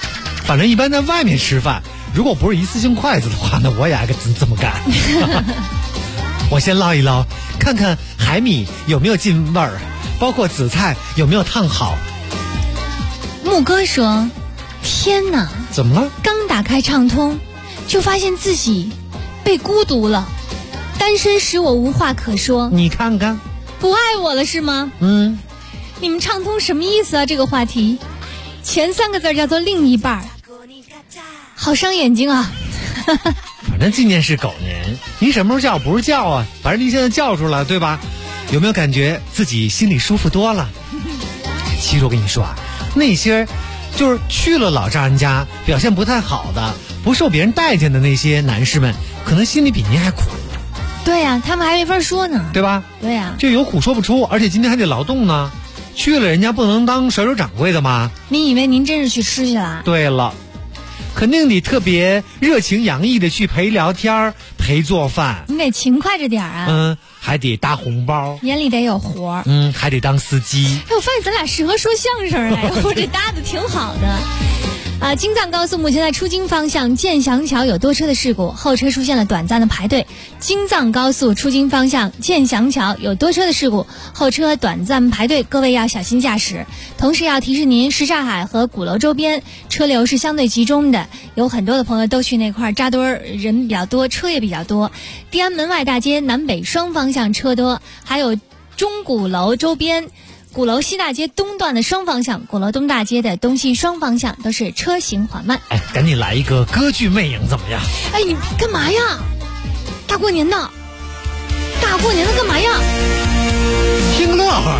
反正一般在外面吃饭，如果不是一次性筷子的话，那我也爱这么干。我先捞一捞，看看海米有没有进味儿，包括紫菜有没有烫好。 木哥说：“天哪， 怎么了？ 刚打开畅通，就发现自己被孤独了。单身使我无话可说。 你看看， 不爱我了是吗？你们畅通什么意思啊？这个话题，前3个字叫做另一半，好伤眼睛啊。 反正今年是狗年，你什么时候叫不是叫啊？反正你现在叫出来，对吧？有没有感觉自己心里舒服多了？其实我跟你说啊，那些就是去了老丈人家表现不太好的，不受别人待见的那些男士们，可能心里比您还苦。 对呀，他们还没法说呢， 对吧？ 对呀， 就有苦说不出，而且今天还得劳动呢。去了人家不能当甩手掌柜的吗？ 你以为您真是去吃去了？ 对了，肯定得特别热情洋溢的去陪聊天陪做饭。 你得勤快着点啊。 还得搭红包， 眼里得有活。 还得当司机。 我发现咱俩适合说相声哎，我这搭的挺好的。京藏高速目前在出京方向建祥桥有多车的事故，后车出现了短暂的排队。京藏高速出京方向建祥桥有多车的事故，后车短暂排队，各位要小心驾驶。同时要提示您，什刹海和鼓楼周边车流是相对集中的，有很多的朋友都去那块扎堆儿，人比较多，车也比较多。地安门外大街南北双方向车多，还有钟鼓楼周边鼓楼西大街东段的双方向，鼓楼东大街的东西双方向都是车行缓慢。 赶紧来一个歌剧魅影怎么样？ 你干嘛呀？大过年的干嘛呀？ 听个乐呵。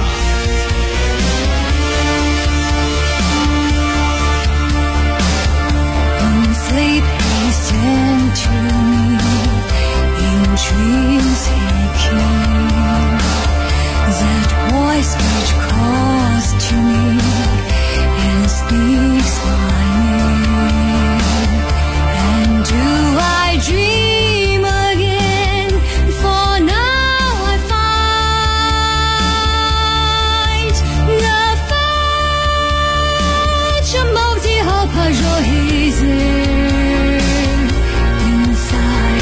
In sleep he sent to me in dreams he came, that voice which calls to me and speaks my name. And do I dream again? For now I find the phantom of the opera rising inside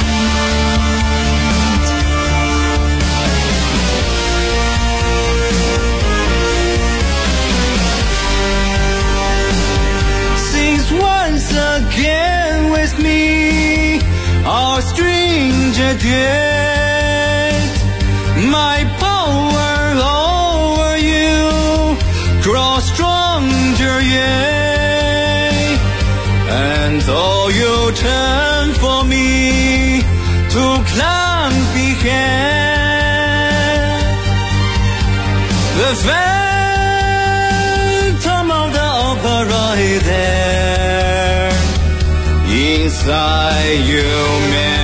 once again with me, our stranger dead. My power over you grows stronger yet, and though you turn for me to climb behind, the phantom of the opera is there inside you, man.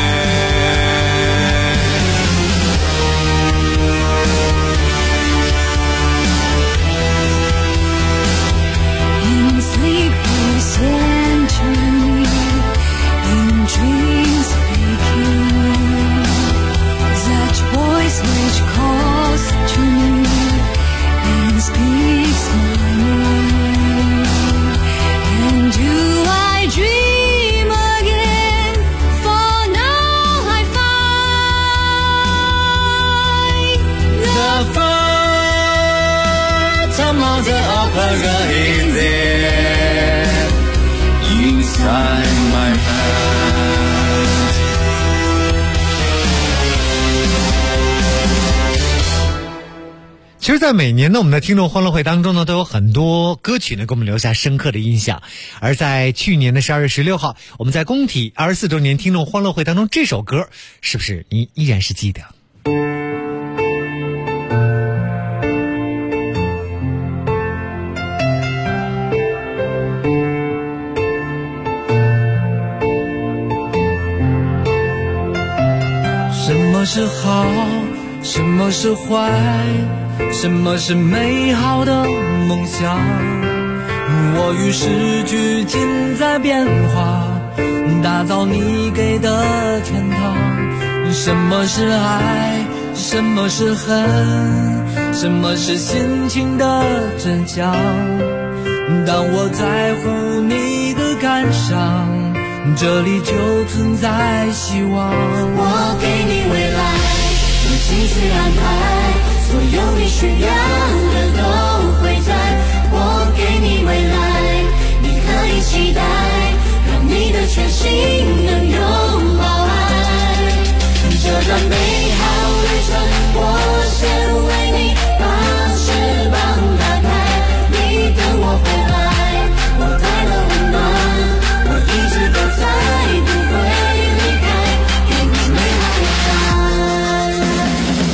in sleep you send to me, in dreams waking, that voice which calls to me and speaks my name. And do I dream again? For now I find the phantom of the opera is there inside my heart. 其实在每年呢我们的听众欢乐会当中呢都有很多歌曲呢给我们留下深刻的印象，而在去年的12月16号我们在工体24周年听众欢乐会当中，这首歌是不是您依然是记得？ 什么是好，什么是坏，什么是美好的梦想？我与时俱进在变化，打造你给的天堂。什么是爱，什么是恨，什么是心情的真相？ 当我在乎你的感伤，这里就存在希望。 我给你未来，用心去安排，所有你需要的都会在。我给你未来，你可以期待，让你的全心能拥抱爱。这段美好旅程，我先为你把翅膀打开，你等我回来，我带了温暖，我一直都在，不会离开，给你美好未来。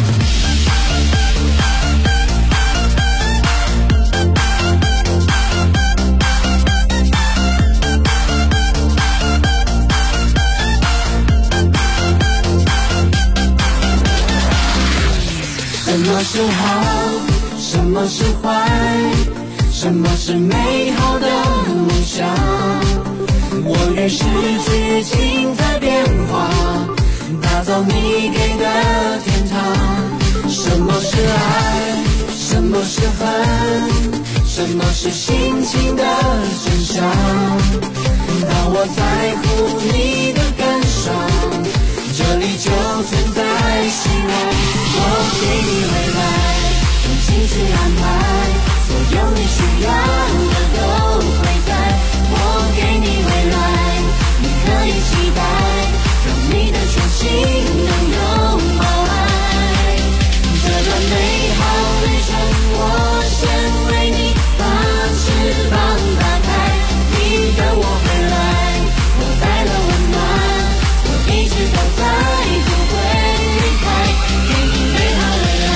什么是好，什么是坏，什么是美好的梦想？我与时俱进在变化，打造你给的天堂。什么是爱，什么是恨，什么是心情的真相？当我在乎你的感伤，这里就存在希望。我给你未来，用心去安排，所有你需要的都会在。我给你未来，你可以期待，让你的全心能拥抱爱。这段美好旅程，我先为你把翅膀打开，你等我回来，我带了温暖，我一直都在，不会离开，给你美好未来。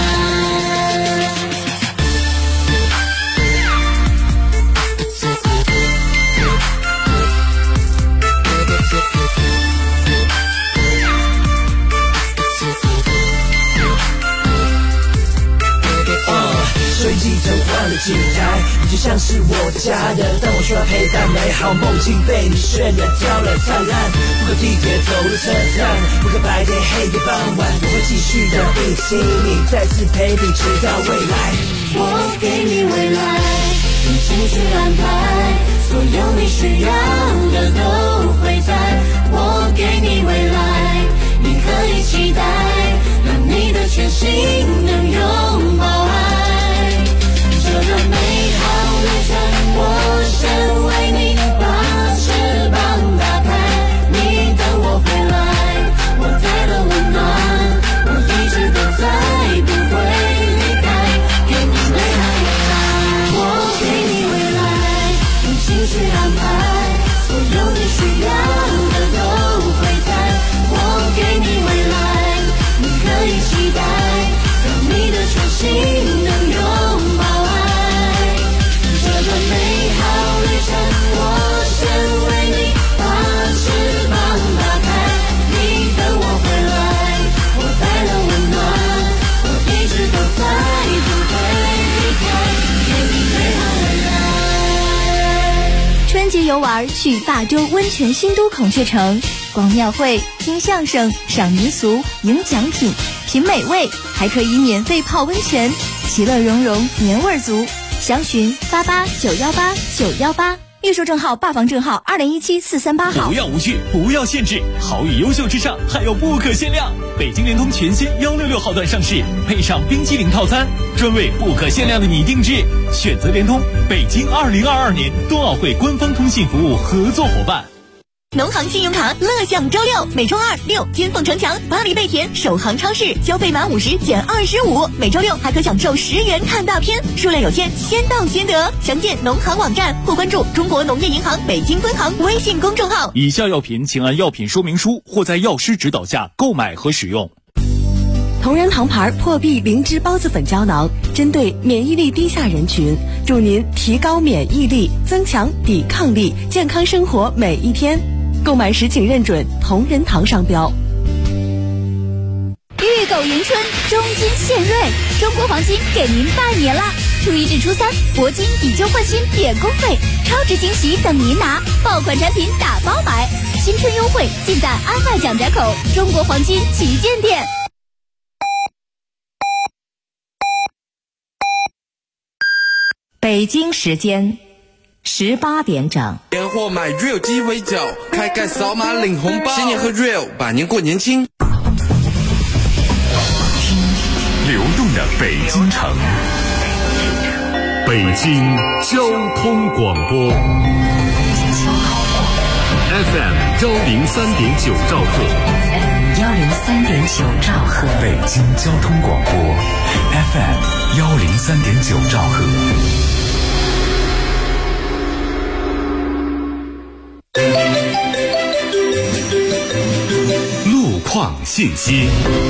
随即转换了景台，你就像是我的家人，当我需要陪伴，美好梦境被你渲染跳来灿烂。不可地铁走的车站，不可白天黑夜傍晚，我会继续的一起你，再次陪你直到未来。 我给你未来，用心去安排，所有你需要的都会在。我给你未来，你可以期待，让你的全心能拥抱爱。这段美好旅程，我先为你把翅膀打开，你等我回来，我带了温暖，我一直都在，不会离开，给你美好未来。我给你未来，用心去安排，所有你需要的都会在。我给你未来，你可以期待，让你的全心能拥抱爱。这段美好旅程，我先为你把翅膀打开，你等我回来，我带了温暖，我一直都在，不会离开，给你美好未来。 春节游玩去霸州温泉新都孔雀城，逛庙会、听相声、赏民俗、赢奖品、品美味，还可以免费泡温泉，其乐融融，年味足。详询88918918，预售证号、霸房证号2017-438号。 不要无趣，不要限制，好与优秀之上还有不可限量。北京联通全新166号段上市，配上冰激凌套餐，专为不可限量的你定制。选择联通，北京2022年冬奥会官方通信服务合作伙伴。 农行信用卡乐享周六，每周2、6金凤城墙、巴黎贝甜、首航超市消费满50减25，每周六还可享受10元看大片，数量有限，先到先得。详见农行网站或关注中国农业银行北京分行微信公众号。 以下药品请按药品说明书或在药师指导下购买和使用。 同仁堂牌破壁灵芝孢子粉胶囊，针对免疫力低下人群，助您提高免疫力，增强抵抗力，健康生活每一天。购买时请认准同仁堂商标。 玉狗迎春，中金献瑞，中国黄金给您拜年啦！初1至初3，铂金以旧换新免工费，超值惊喜等您拿，爆款产品打包买，新春优惠尽在安外蒋宅口中国黄金旗舰店。 北京时间 18点整。 年货买 Real 鸡尾酒，开盖扫码领红包，新年喝 Real， 百年过年轻。 流动的北京城，北京交通广播 FM 103.9兆赫 103.9兆赫， 北京交通广播 FM 103.9兆赫。路况信息。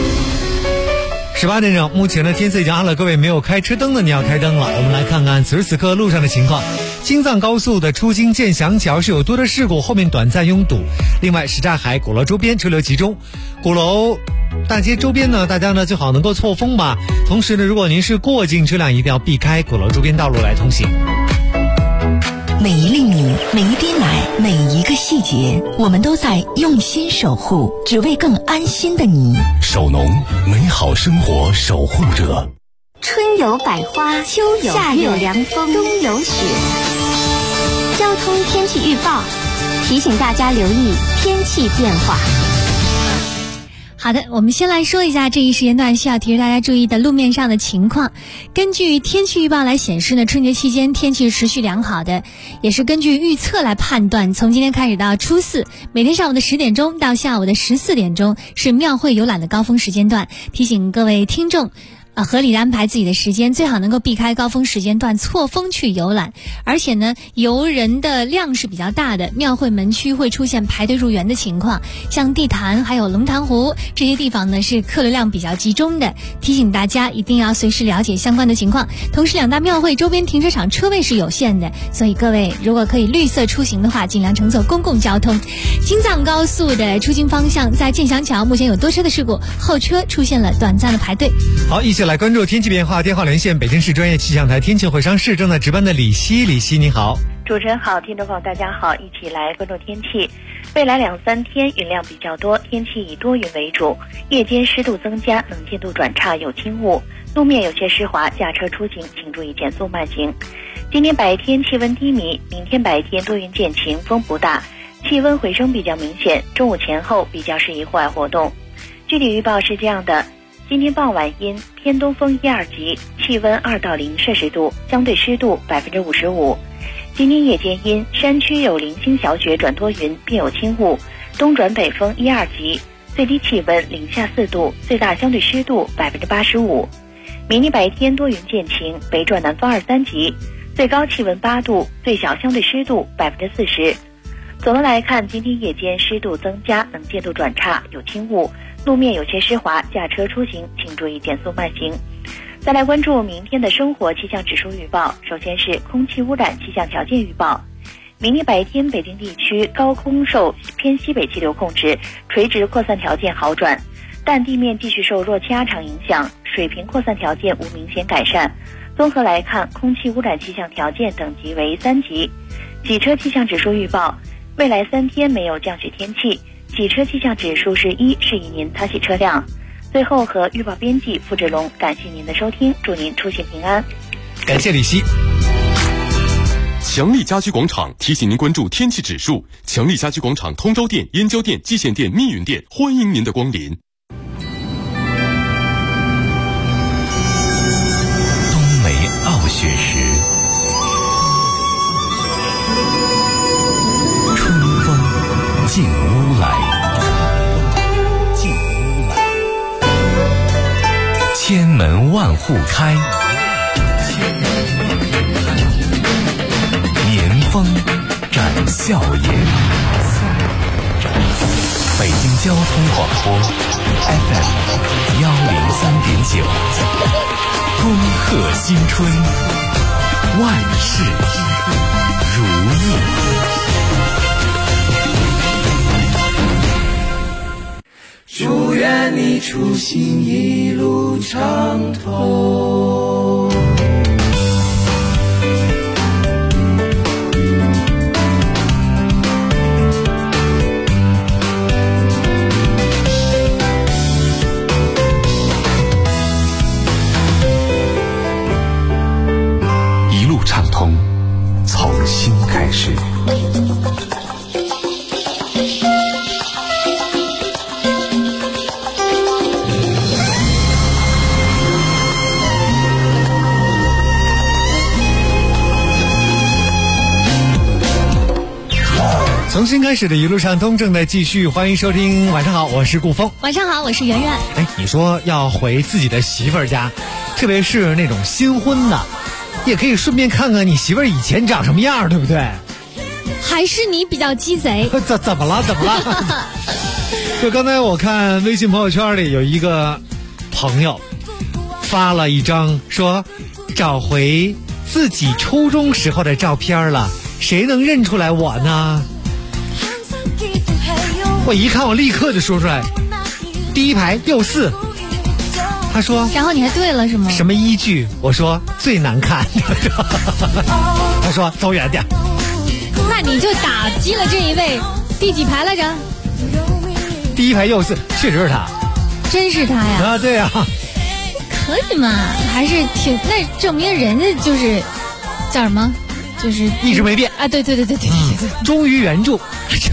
18点整，目前的天色已经暗了，各位没有开车灯的你要开灯了。我们来看看此时此刻路上的情况。京藏高速的出京建祥桥是有多的事故，后面短暂拥堵。另外，什刹海鼓楼周边车流集中，鼓楼大街周边呢，大家呢最好能够错峰吧。同时呢，如果您是过境车辆，一定要避开鼓楼周边道路来通行。 每一粒米，每一滴奶，每一个细节，我们都在用心守护，只为更安心的你。 首农，美好生活守护者。 春有百花，秋有夏有凉风，冬有雪。交通天气预报提醒大家留意天气变化。 好的，我们先来说一下这一时间段需要提示大家注意的路面上的情况。根据天气预报来显示呢，春节期间天气持续良好的，也是根据预测来判断，从今天开始到初四，每天上午的10点钟到下午的14点钟是庙会游览的高峰时间段，提醒各位听众合理的安排自己的时间，最好能够避开高峰时间段错峰去游览。而且呢，游人的量是比较大的，庙会门区会出现排队入园的情况，像地坛还有龙潭湖这些地方呢是客流量比较集中的，提醒大家一定要随时了解相关的情况。同时，两大庙会周边停车场车位是有限的，所以各位如果可以绿色出行的话，尽量乘坐公共交通。京藏高速的出京方向在建祥桥目前有多车的事故，后车出现了短暂的排队。 好，一起来关注天气变化，电话连线北京市专业气象台天气会商室正在值班的李希。李希你好。 主持人好，听众朋友大家好，一起来关注天气。未来2-3天云量比较多，天气以多云为主，夜间湿度增加，能见度转差，有轻雾，路面有些湿滑，驾车出行请注意减速慢行。今天白天气温低迷，明天白天多云见晴，风不大，气温回升比较明显，中午前后比较适宜户外活动。具体预报是这样的，今天傍晚阴，偏东风1-2级，气温2到0摄氏度，相对湿度55%。今天夜间阴，山区有零星小雪转多云，并有轻雾，东转北风1-2级，最低气温0下4度，最大相对湿度85%。明天白天多云见晴，北转南风2-3级，最高气温8度，最小相对湿度40%。总的来看，今天夜间湿度增加，能见度转差，有轻雾，路面有些湿滑，驾车出行请注意减速慢行。再来关注明天的生活气象指数预报，首先是空气污染气象条件预报。明天白天北京地区高空受偏西北气流控制，垂直扩散条件好转，但地面继续受弱气压场影响，水平扩散条件无明显改善。综合来看，空气污染气象条件等级为3级。洗车气象指数预报，未来3天没有降雪天气，洗车气象指数是1，适宜您擦洗车辆。最后和预报编辑付志龙，感谢您的收听，祝您出行平安。 感谢李希。 强力家居广场提醒您关注天气指数。强力家居广场通州店、燕郊店、蓟县店、密云店，欢迎您的光临。 冬梅傲雪时，春风进屋来。千门万户开，年风展笑颜。北京交通广播 FM 103.9，恭贺新春，万事如意。 祝愿你出行一路畅通。 一路畅通，从心开重新开始的一路上通正在继续，欢迎收听。晚上好，我是顾峰。 晚上好，我是圆圆。 哎，你说要回自己的媳妇儿家，特别是那种新婚的，也可以顺便看看你媳妇儿以前长什么样，对不对？ 还是你比较鸡贼？ 怎么了？就刚才我看微信朋友圈里有一个朋友发了一张说找回自己初中时候的照片了，谁能认出来我呢？我一看，我立刻就说出来，第一排右4。他说， 然后你还对了是吗？ 什么依据？我说最难看。他说走远点。 那你就打击了这一位，第几排来着？ 第一排右4，确实是他。 真是他呀？ 啊，对呀。 可以嘛，还是挺，那证明人家就是叫什么？就是一直没变啊！对， 忠于原著。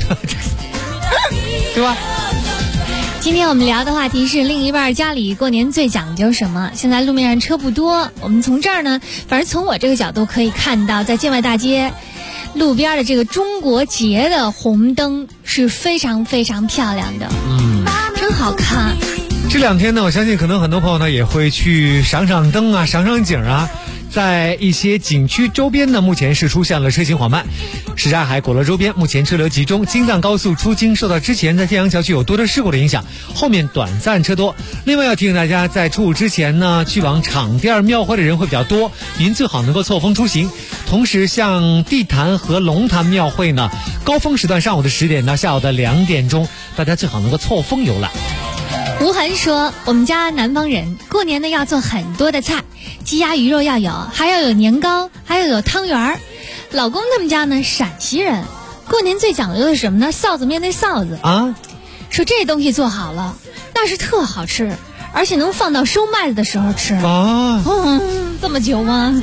对吧？ 今天我们聊的话题是另一半家里过年最讲究什么。现在路面上车不多，我们从这儿呢，反正从我这个角度可以看到，在建外大街路边的这个中国结的红灯是非常非常漂亮的，真好看。 这2天呢，我相信可能很多朋友呢也会去赏赏灯啊，赏赏景啊。在一些景区周边呢，目前是出现了车行缓慢。什刹海、果乐周边目前车流集中，京藏高速出京受到之前在天阳桥区有多的事故的影响，后面短暂车多。另外要提醒大家，在初五之前呢，去往场店庙会的人会比较多，您最好能够错峰出行。同时像地坛和龙潭庙会呢，高峰时段上午的10点到下午的2点钟，大家最好能够错峰游览。 吴涵说，我们家南方人过年呢要做很多的菜，鸡鸭鱼肉要有，还要有年糕，还要有汤圆儿。老公他们家呢陕西人，过年最讲究的是什么呢？臊子面那臊子啊， 说这东西做好了那是特好吃，而且能放到收麦子的时候吃啊。 这么久吗？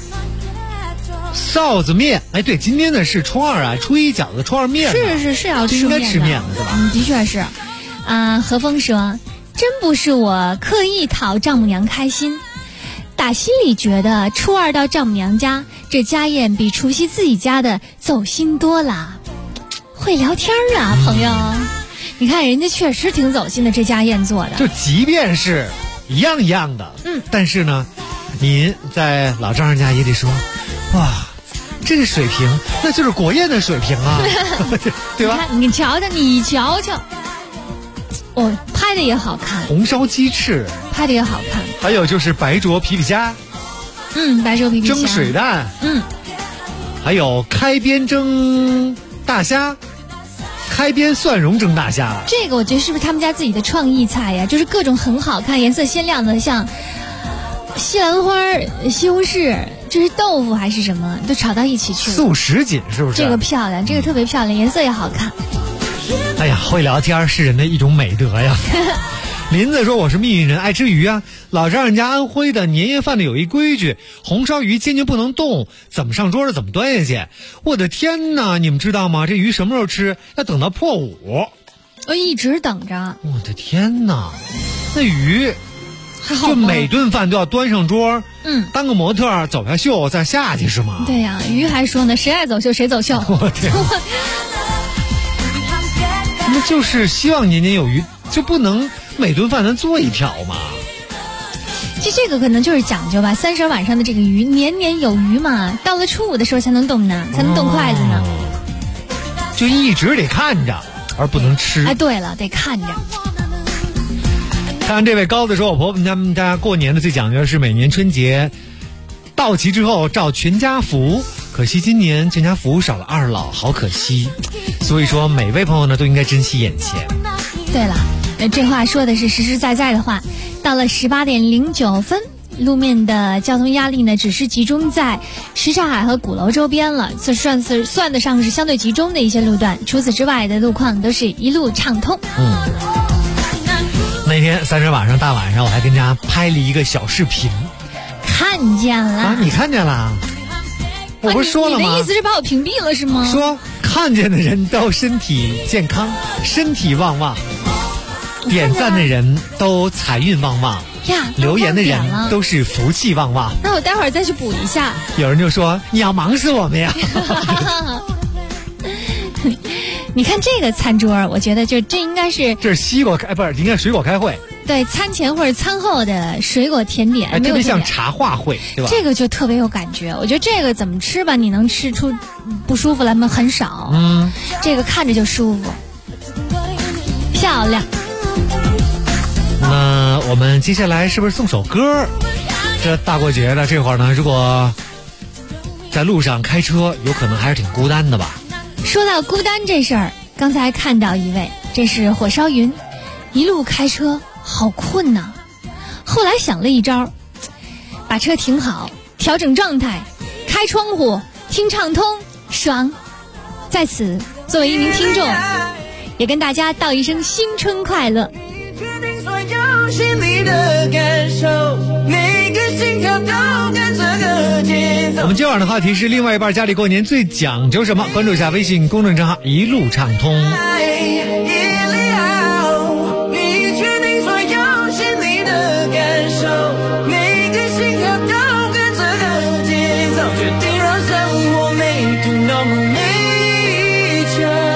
臊子面，哎，对，今天呢是初2啊，初1饺子，初2面， 是要吃面的， 应该吃面的，对吧？ 的确是。何峰说，真不是我刻意讨丈母娘开心，打心里觉得初2到丈母娘家这家宴比除夕自己家的走心多了。会聊天啊，朋友，你看人家确实挺走心的，这家宴做的。 就即便是一样的，但是呢，您在老丈人家也得说，哇，这个水平那就是国宴的水平啊，对吧？ 你瞧瞧。哦，拍的也好看， 红烧鸡翅拍的也好看， 还有就是白灼皮皮虾， 白灼皮皮虾， 蒸水蛋，还有开边蒸大虾，开边蒜蓉蒸大虾。 这个我觉得是不是他们家自己的创意菜呀？就是各种很好看、颜色鲜亮的，像西兰花、西红柿，这是豆腐还是什么，都炒到一起去了。 4、50斤是不是？ 这个漂亮，这个特别漂亮，颜色也好看。 哎呀，会聊天是人的一种美德呀。林子说我是密云人，爱吃鱼啊。老丈人家安徽的年夜饭的有一规矩，红烧鱼坚决不能动，怎么上桌的怎么端下去。我的天哪，你们知道吗？这鱼什么时候吃？要等到破5。 我一直等着。 我的天哪，那鱼就每顿饭都要端上桌，当个模特走下秀再下去是吗？ 对呀，鱼还说呢，谁爱走秀谁走秀。 我天。那就是希望年年有余，就不能每顿饭咱做一条吗？ 这个可能就是讲究吧。30晚上的这个鱼，年年有余嘛，到了初5的时候才能动呢，才能动筷子呢。 就一直得看着，而不能吃。 哎，对了，得看着。 看这位高子说，我婆婆他们家过年的最讲究的是每年春节到齐之后照全家福，可惜今年全家福少了2老，好可惜。所以说每位朋友呢都应该珍惜眼前。 对了，这话说的是实实在在的话。到了18点09分，路面的交通压力呢只是集中在什刹海和鼓楼周边了，这算得上是相对集中的一些路段，除此之外的路况都是一路畅通。 那天30晚上大晚上我还跟家拍了一个小视频。 看见了啊？你看见了？ 我不是说了吗？ 你的意思是把我屏蔽了是吗？ 说看见的人都身体健康，身体旺旺；点赞的人都财运旺旺呀， 留言的人都是福气旺旺。 那我待会儿再去补一下。 有人就说你要忙死我们呀。 你看这个餐桌，我觉得这应该是这是西瓜开，不是应该水果开会。 对，餐前或者餐后的水果甜点， 特别像茶话会，对吧？ 这个就特别有感觉。我觉得这个怎么吃吧，你能吃出不舒服来吗？很少。这个看着就舒服，漂亮。 那我们接下来是不是送首歌？这大过节的这会儿呢，如果在路上开车，有可能还是挺孤单的吧。 说到孤单这事儿，刚才看到一位，这是火烧云，一路开车好困呐。后来想了一招，把车停好，调整状态，开窗户，听畅通，爽。在此，作为一名听众，也跟大家道一声新春快乐。 心里的感受，每个心跳都跟这个节奏。 我们今晚的话题是另外一半家里过年最讲究什么？关注一下微信公众账号一路畅通。 你确定所有心里的感受，每个心跳都跟这个节奏，决定让生活每天那么美巧。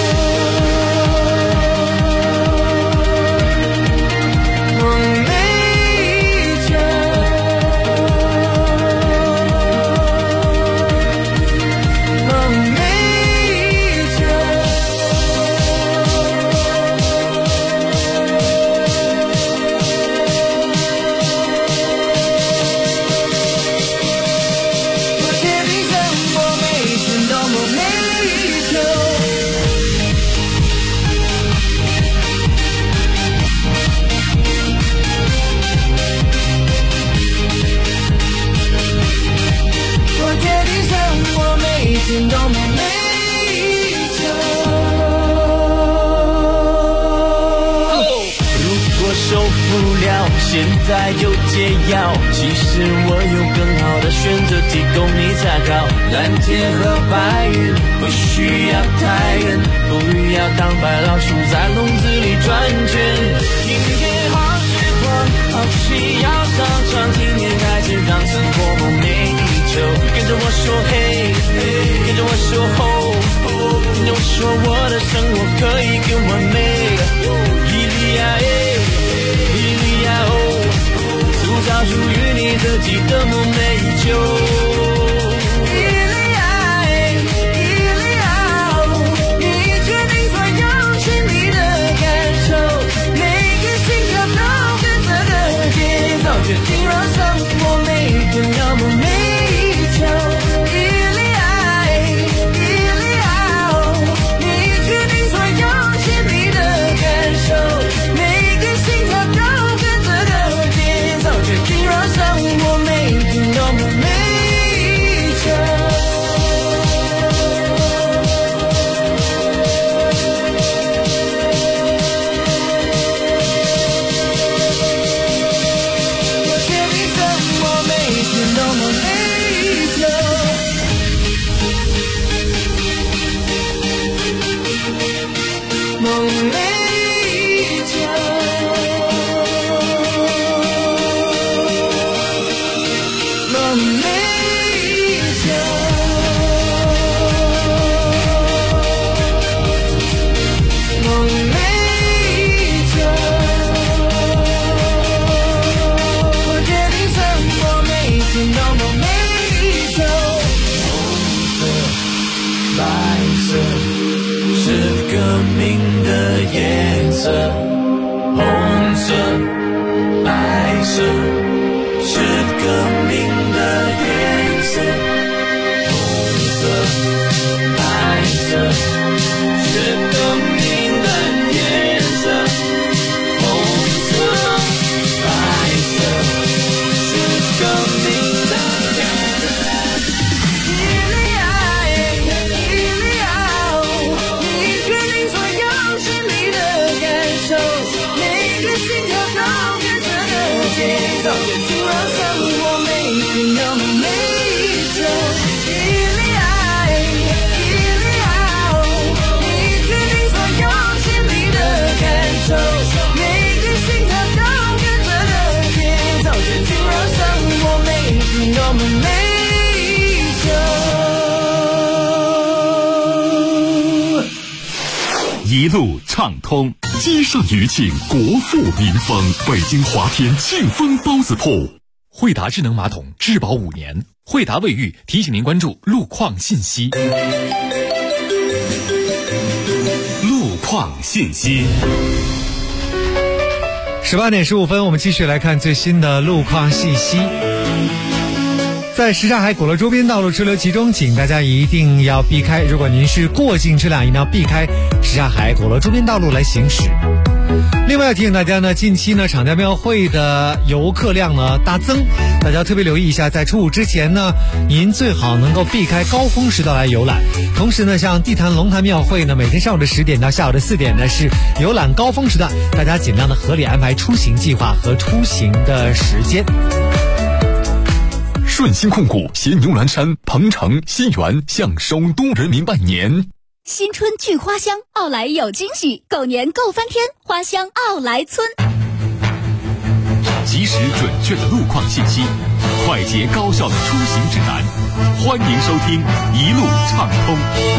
现在就解药，其实我有更好的选择提供你参考。蓝天和白云不需要太远，不要当白老鼠在笼子里转圈。今天好时光，好戏要上场，今天开始让生活梦寐以求。跟着我说嘿，跟着我说吼，跟着我说我的生活可以更完美。伊利亚伊利亚塑造属于你自己的梦寐以求。你决定所有心里的感受，每个心跳都跟这个节奏，决定让生活每天那么美巧。你决定所有心里的感受，每个心跳都跟这个节奏，决定让生活每天那么美巧。 我们美酒。一路畅通，积善余庆，国富民丰。北京华天庆丰包子铺， 惠达智能马桶质保5年。惠达卫浴提醒您关注路况信息。 路况信息。 18点15分，我们继续来看最新的路况信息。在什刹海鼓楼周边道路车流集中，请大家一定要避开。如果您是过境车辆，一定要避开什刹海鼓楼周边道路来行驶。另外要提醒大家呢，近期呢厂家庙会的游客量呢大增，大家特别留意一下，在初5之前呢，您最好能够避开高峰时段来游览。同时呢，像地坛龙潭庙会呢，每天上午的10点到下午的4点呢是游览高峰时段，大家尽量的合理安排出行计划和出行的时间。 顺鑫控股携牛栏山、鹏城、西园向首都人民拜年。 新春聚花香，奥莱有惊喜，狗年购翻天，花香奥莱村。 及时准确的路况信息，快捷高效的出行指南，欢迎收听一路畅通。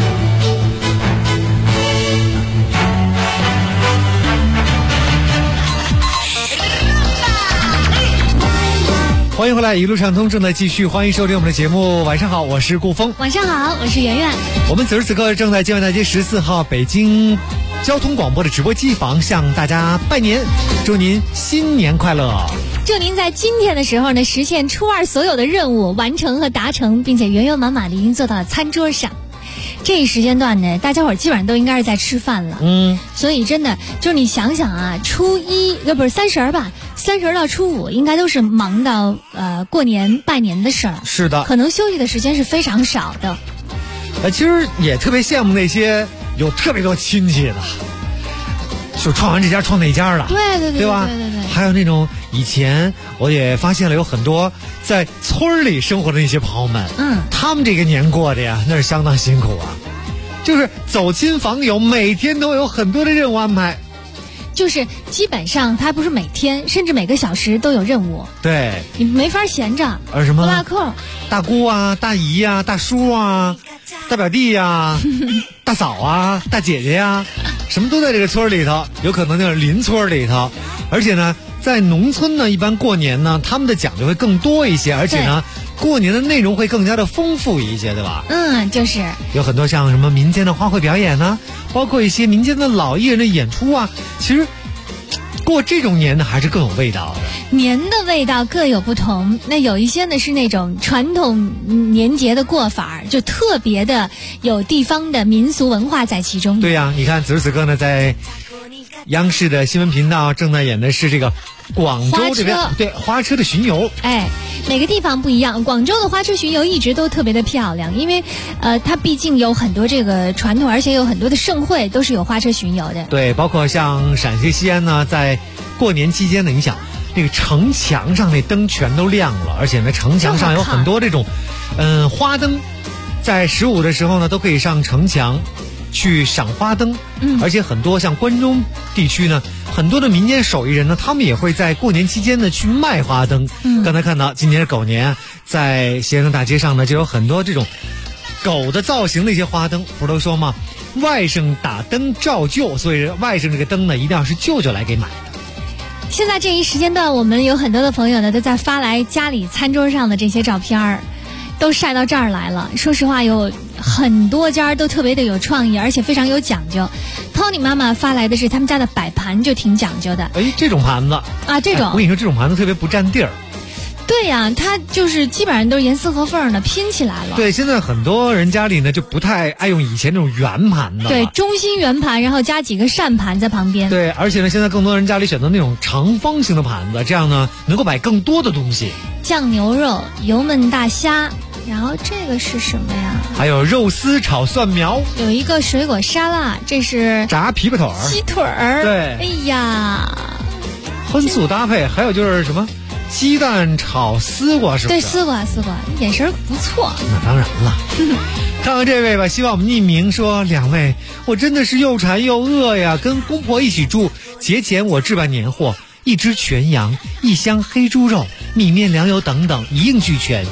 欢迎回来，一路畅通正在继续，欢迎收听我们的节目。晚上好，我是顾峰。 晚上好，我是圆圆。 我们此时此刻正在建外大街14号北京交通广播的直播机房向大家拜年，祝您新年快乐。 祝您在今天的时候呢，实现初2所有的任务完成和达成，并且圆圆满满的已经坐到了餐桌上。这一时间段呢，大家伙基本上都应该是在吃饭了。所以真的就是你想想啊，初一不是30吧，30到初5应该都是忙到过年拜年的事儿。 是的， 可能休息的时间是非常少的。 其实也特别羡慕那些有特别多亲戚的，就创完这家创那家了。 对吧？ 对。 还有那种以前我也发现了有很多在村里生活的那些朋友们，他们这个年过的呀，那是相当辛苦啊。就是走亲访友，每天都有很多的任务安排。 就是基本上他不是每天，甚至每个小时都有任务。 对， 你没法闲着。 什么拉客、 大姑啊、大姨啊、大叔啊、大表弟呀、大嫂啊、大姐姐呀，什么都在这个村里头，有可能就是邻村里头。而且呢，在农村呢，一般过年呢，他们的讲究会更多一些，而且呢，过年的内容会更加的丰富一些，对吧？ 就是有很多像什么民间的花卉表演呢，包括一些民间的老艺人的演出啊。其实过这种年呢，还是更有味道的。 年的味道各有不同，那有一些呢是那种传统年节的过法，就特别的有地方的民俗文化在其中。 对呀，你看此时此刻呢，在央视的新闻频道正在演的是这个广州这边花车的巡游。 每个地方不一样，广州的花车巡游一直都特别的漂亮，因为它毕竟有很多这个传统，而且有很多的盛会都是有花车巡游的。 对，包括像陕西西安呢，在过年期间呢，你想那个城墙上那灯全都亮了，而且呢城墙上有很多这种花灯，在15的时候呢都可以上城墙去赏花灯。而且很多像关中地区呢，很多的民间手艺人呢，他们也会在过年期间呢去卖花灯。刚才看到今年是狗年，在西安的大街上呢就有很多这种狗的造型的一些花灯。不是都说吗，外甥打灯照旧，所以外甥这个灯呢一定要是舅舅来给买的。 现在这一时间段，我们有很多的朋友呢都在发来家里餐桌上的这些照片儿，都晒到这儿来了。说实话，有很多家都特别的有创意，而且非常有讲究。Tony 妈妈发来的是他们家的摆盘，就挺讲究的。 这种盘子啊，这种我跟你说，这种盘子特别不占地儿。 对呀，它就是基本上都是严丝合缝的拼起来了。 对，现在很多人家里呢就不太爱用以前那种圆盘的。 对，中心圆盘，然后加几个扇盘在旁边。 对，而且呢，现在更多人家里选择那种长方形的盘子，这样呢能够摆更多的东西。 酱牛肉、油焖大虾，然后这个是什么呀？ 还有肉丝炒蒜苗， 有一个水果沙拉，这是炸琵琶腿儿、 鸡腿儿。 对， 哎呀， 荤素搭配。还有就是什么鸡蛋炒丝瓜，是不是？ 对，丝瓜，眼神不错。 那当然了。看看这位吧，希望我们匿名说，2位，我真的是又馋又饿呀，跟公婆一起住，节前我置办年货，1只全羊，1箱黑猪肉，米面粮油等等一应俱全。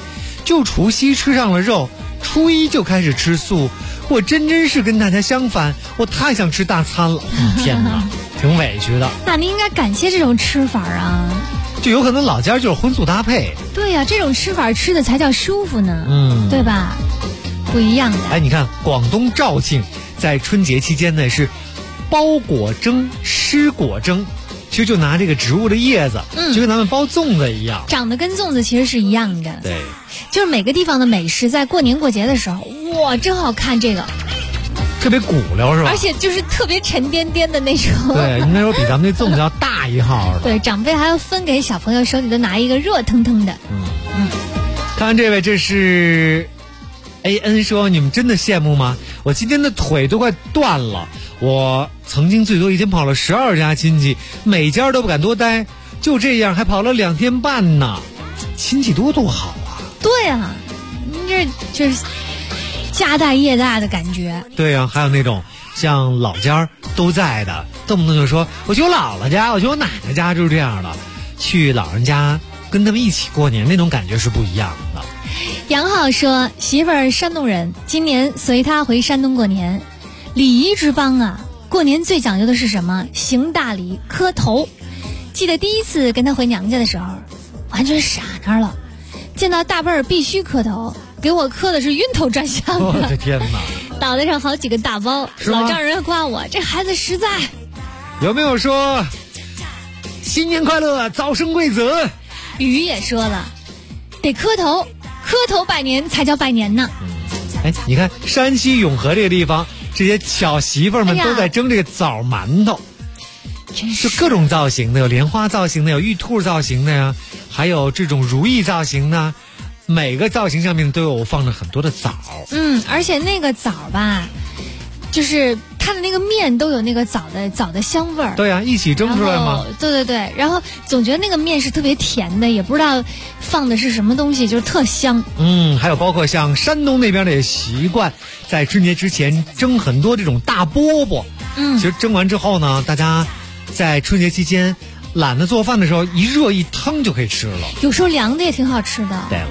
就除夕吃上了肉，初一就开始吃素。我真是跟大家相反，我太想吃大餐了。天哪，挺委屈的。 那你应该感谢这种吃法啊。 就有可能老家就是荤素搭配。 对呀，这种吃法吃的才叫舒服呢。对吧？不一样的。 哎，你看广东肇庆在春节期间呢是包果蒸、湿果蒸，其实就拿这个植物的叶子，就跟咱们包粽子一样， 长得跟粽子其实是一样的。 对， 就是每个地方的美食，在过年过节的时候，哇，真好看这个。 特别鼓溜是吧？ 而且就是特别沉甸甸的那种。 对，那时候比咱们那粽子要大一号的。 对，长辈还要分给小朋友，手里都拿一个热腾腾的。 看看这位，这是 AN 说，你们真的羡慕吗？我今天的腿都快断了。我曾经最多一天跑了12家亲戚，每家都不敢多待，就这样还跑了2天半呢。亲戚多好啊！ 对啊，这就是家大业大的感觉。 对啊，还有那种像老家都在的，动不动就说我去我姥姥家，我去我奶奶家，就是这样的。去老人家跟他们一起过年，那种感觉是不一样的。 杨浩说，媳妇儿山东人，今年随他回山东过年。礼仪之邦啊，过年最讲究的是什么？行大礼，磕头。记得第一次跟他回娘家的时候，完全傻那儿了，见到大辈儿必须磕头，给我磕的是晕头转向的。 我的天哪！ 脑袋上好几个大包，老丈人还夸我这孩子实在。 有没有说新年快乐，早生贵子？ 雨也说了，得磕头，磕头拜年才叫拜年呢。 哎，你看山西永和这个地方，这些小媳妇儿们都在蒸这个枣馒头，就各种造型的，有莲花造型的，有玉兔造型的呀，还有这种如意造型的，每个造型上面都有放了很多的枣。 而且那个枣吧，就是它的那个面都有那个枣的香味儿。 对啊，一起蒸出来吗？ 对，然后总觉得那个面是特别甜的，也不知道放的是什么东西，就是特香。 还有包括像山东那边的习惯，在春节之前蒸很多这种大饽饽。其实蒸完之后呢，大家在春节期间懒得做饭的时候，一热一腾就可以吃了。 有时候凉的也挺好吃的。 对了，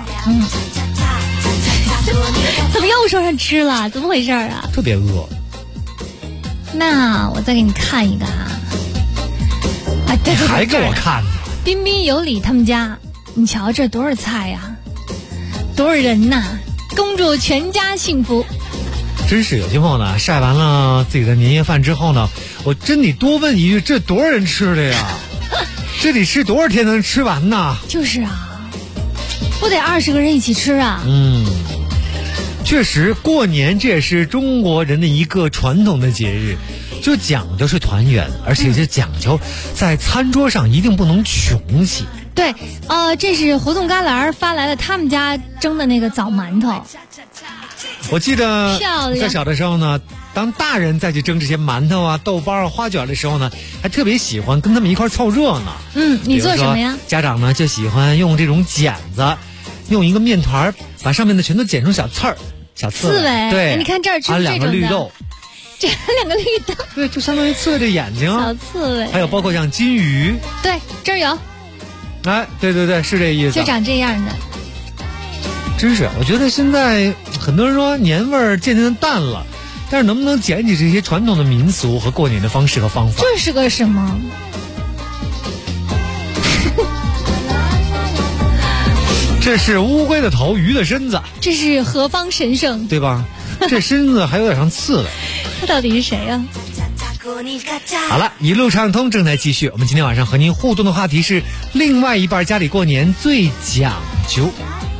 怎么又说上吃了？怎么回事啊？ 特别饿。 那我再给你看一个啊！对， 还给我看呢。 彬彬有礼他们家，你瞧这多少菜呀，多少人呐！恭祝全家幸福。 真是有些朋友呢，晒完了自己的年夜饭之后呢，我真得多问一句，这多少人吃的呀？这得吃多少天能吃完呢？ 就是啊，不得20个人一起吃啊。 确实，过年这也是中国人的一个传统的节日，就讲究是团圆，而且就讲究在餐桌上一定不能穷气。 对，这是胡同旮旯发来了他们家蒸的那个枣馒头。 我记得在小的时候呢，当大人再去蒸这些馒头啊、豆包啊、花卷的时候呢，还特别喜欢跟他们一块凑热闹。 你做什么呀？ 家长呢就喜欢用这种剪子，用一个面团把上面的全都剪成小刺儿。小刺猬，对， 你看这儿吃这种的 2个绿豆， 这2个绿豆， 对，就相当于刺猬的眼睛。 小刺猬， 还有包括像金鱼， 对，这儿有。 哎，对，是这意思， 就长这样的。 真是，我觉得现在很多人说年味儿渐渐的淡了，但是能不能捡起这些传统的民俗和过年的方式和方法？ 这是个什么？ 这是乌龟的头，鱼的身子。 这是何方神圣？ 对吧？这身子还有点像刺猬。 他到底是谁呀？ 好了，一路畅通正在继续。我们今天晚上和您互动的话题是：另外一半家里过年最讲究。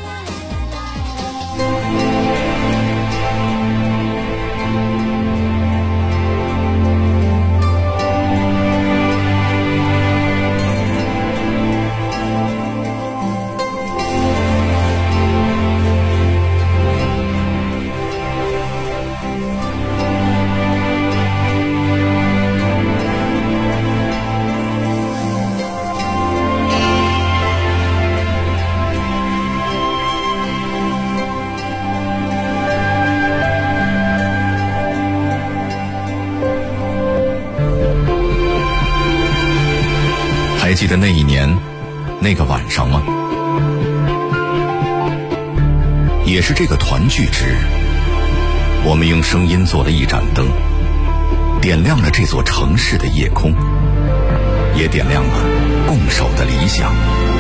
还记得那一年那个晚上吗？ 也是这个团聚之日。我们用声音做了一盏灯，点亮了这座城市的夜空，也点亮了共守的理想。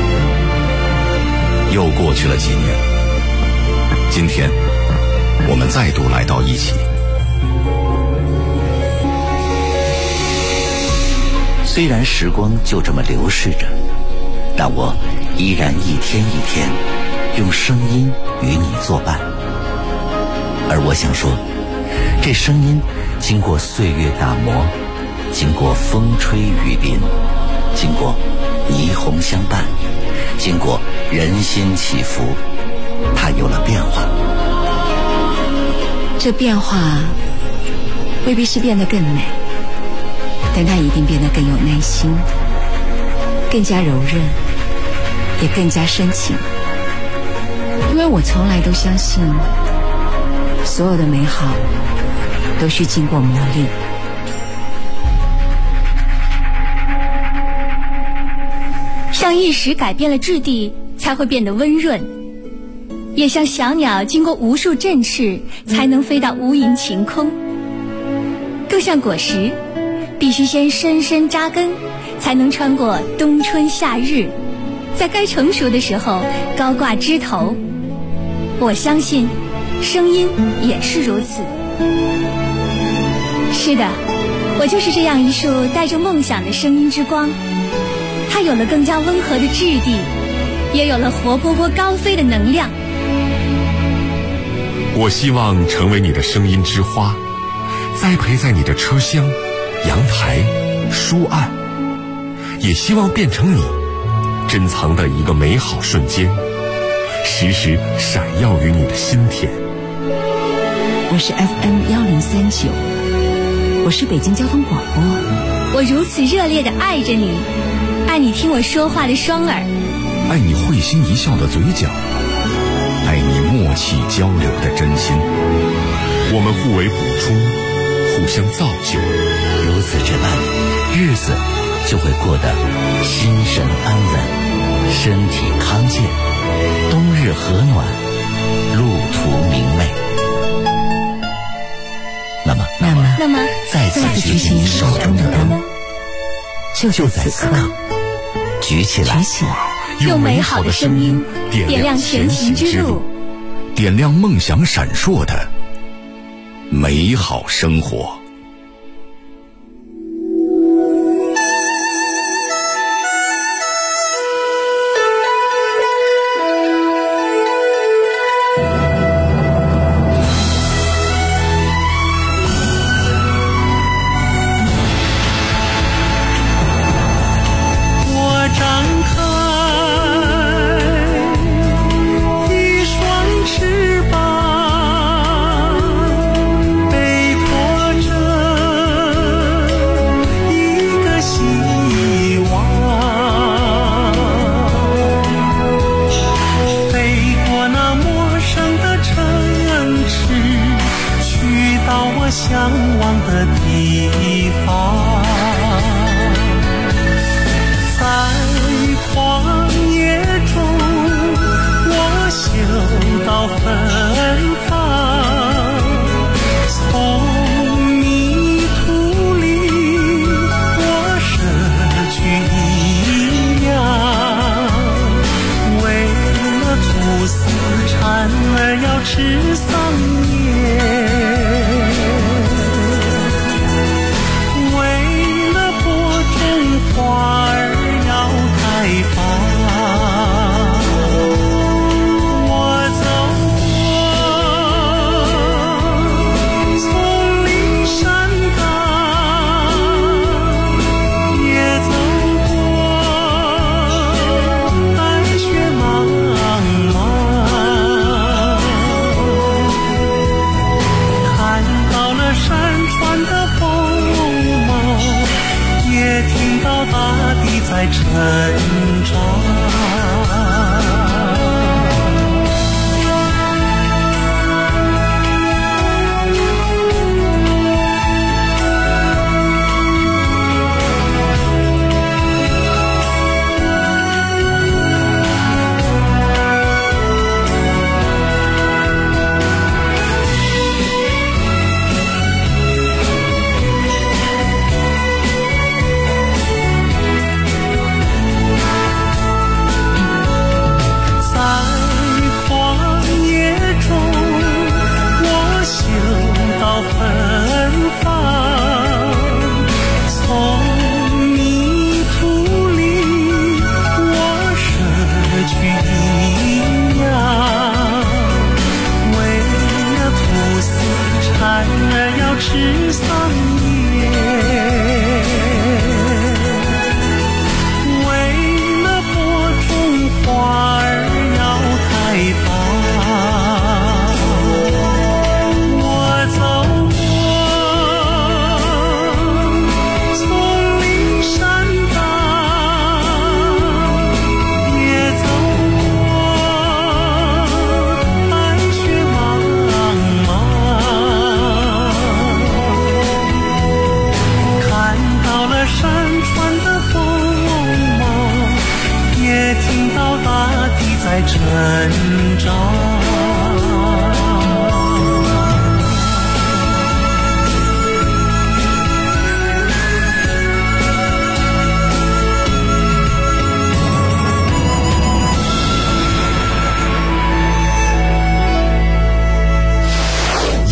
又过去了几年，今天我们再度来到一起。 虽然时光就这么流逝着，但我依然一天一天用声音与你作伴。而我想说，这声音经过岁月打磨，经过风吹雨淋，经过霓虹相伴，经过人心起伏，它有了变化。 这变化未必是变得更美，但它一定变得更有耐心，更加柔韧，也更加深情。因为我从来都相信，所有的美好都需经过磨砺。 像一时改变了质地，才会变得温润；也像小鸟经过无数振翅，才能飞到无垠晴空。更像果实，必须先深深扎根，才能穿过冬春夏日，在该成熟的时候高挂枝头。我相信声音也是如此。是的，我就是这样一束带着梦想的声音之光，它有了更加温和的质地，也有了活泼泼高飞的能量。 我希望成为你的声音之花，栽培在你的车厢、阳台、书案，也希望变成你珍藏的一个美好瞬间，时时闪耀于你的心田。 我是 FM1039，我是北京交通广播。 我如此热烈地爱着你，爱你听我说话的双耳， 爱你会心一笑的嘴角，爱你默契交流的真心。 我们互为补充，互相造就， 如此这般，日子就会过得心神安稳，身体康健，冬日和暖，路途明媚。 那么再次举起你手中的灯，就在此刻举起来， 用美好的声音点亮前行之路， 点亮梦想闪烁的美好生活。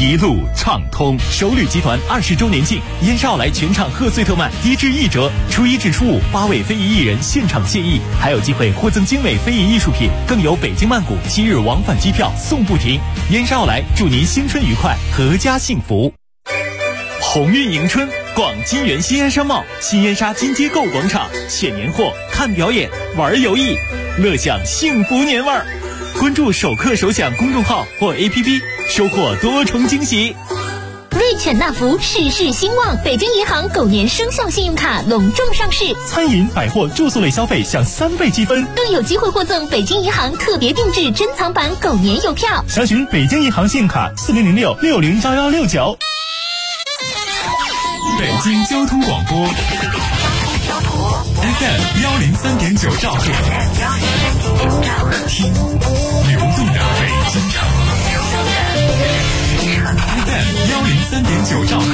一路畅通。首旅集团20周年庆，燕莎奥莱全场贺岁特卖，低至1折，初一至初五8位非遗艺人现场献艺，还有机会获赠精美非遗艺术品，更有北京曼谷7日往返机票送不停。燕莎奥莱祝您新春愉快，阖家幸福。鸿运迎春，逛金源新燕山贸、新燕莎金街购物广场，选年货、看表演、玩游艺，乐享幸福年味儿。关注首客首享公众号或 APP， 收获多重惊喜。 瑞犬纳福事事兴旺，北京银行狗年生肖信用卡隆重上市， 餐饮、百货、住宿类消费享3倍积分， 更有机会获赠北京银行特别定制珍藏版狗年邮票。 详询北京银行信用卡4006-601169。北京交通广播 FM 103.9兆赫，听流动的北京城。FM 103.9兆赫，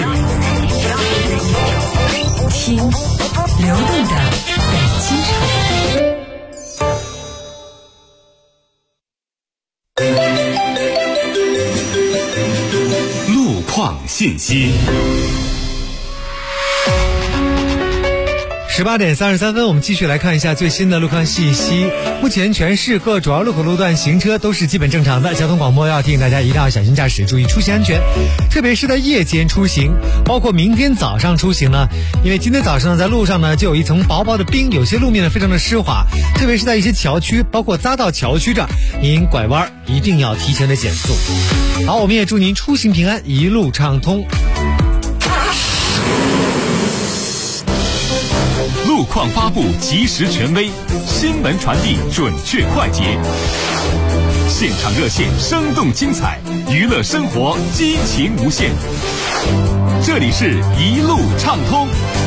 听流动的北京城。路况信息。 18点33分，我们继续来看一下最新的路况信息。目前全市各主要路口路段行车都是基本正常的，交通广播要提醒大家一定要小心驾驶，注意出行安全。特别是在夜间出行，包括明天早上出行呢，因为今天早上呢在路上呢就有一层薄薄的冰，有些路面呢非常的湿滑，特别是在一些桥区，包括匝道桥区这儿，您拐弯一定要提前的减速。好，我们也祝您出行平安，一路畅通。 路况发布及时权威，新闻传递准确快捷，现场热线生动精彩，娱乐生活激情无限。这里是一路畅通。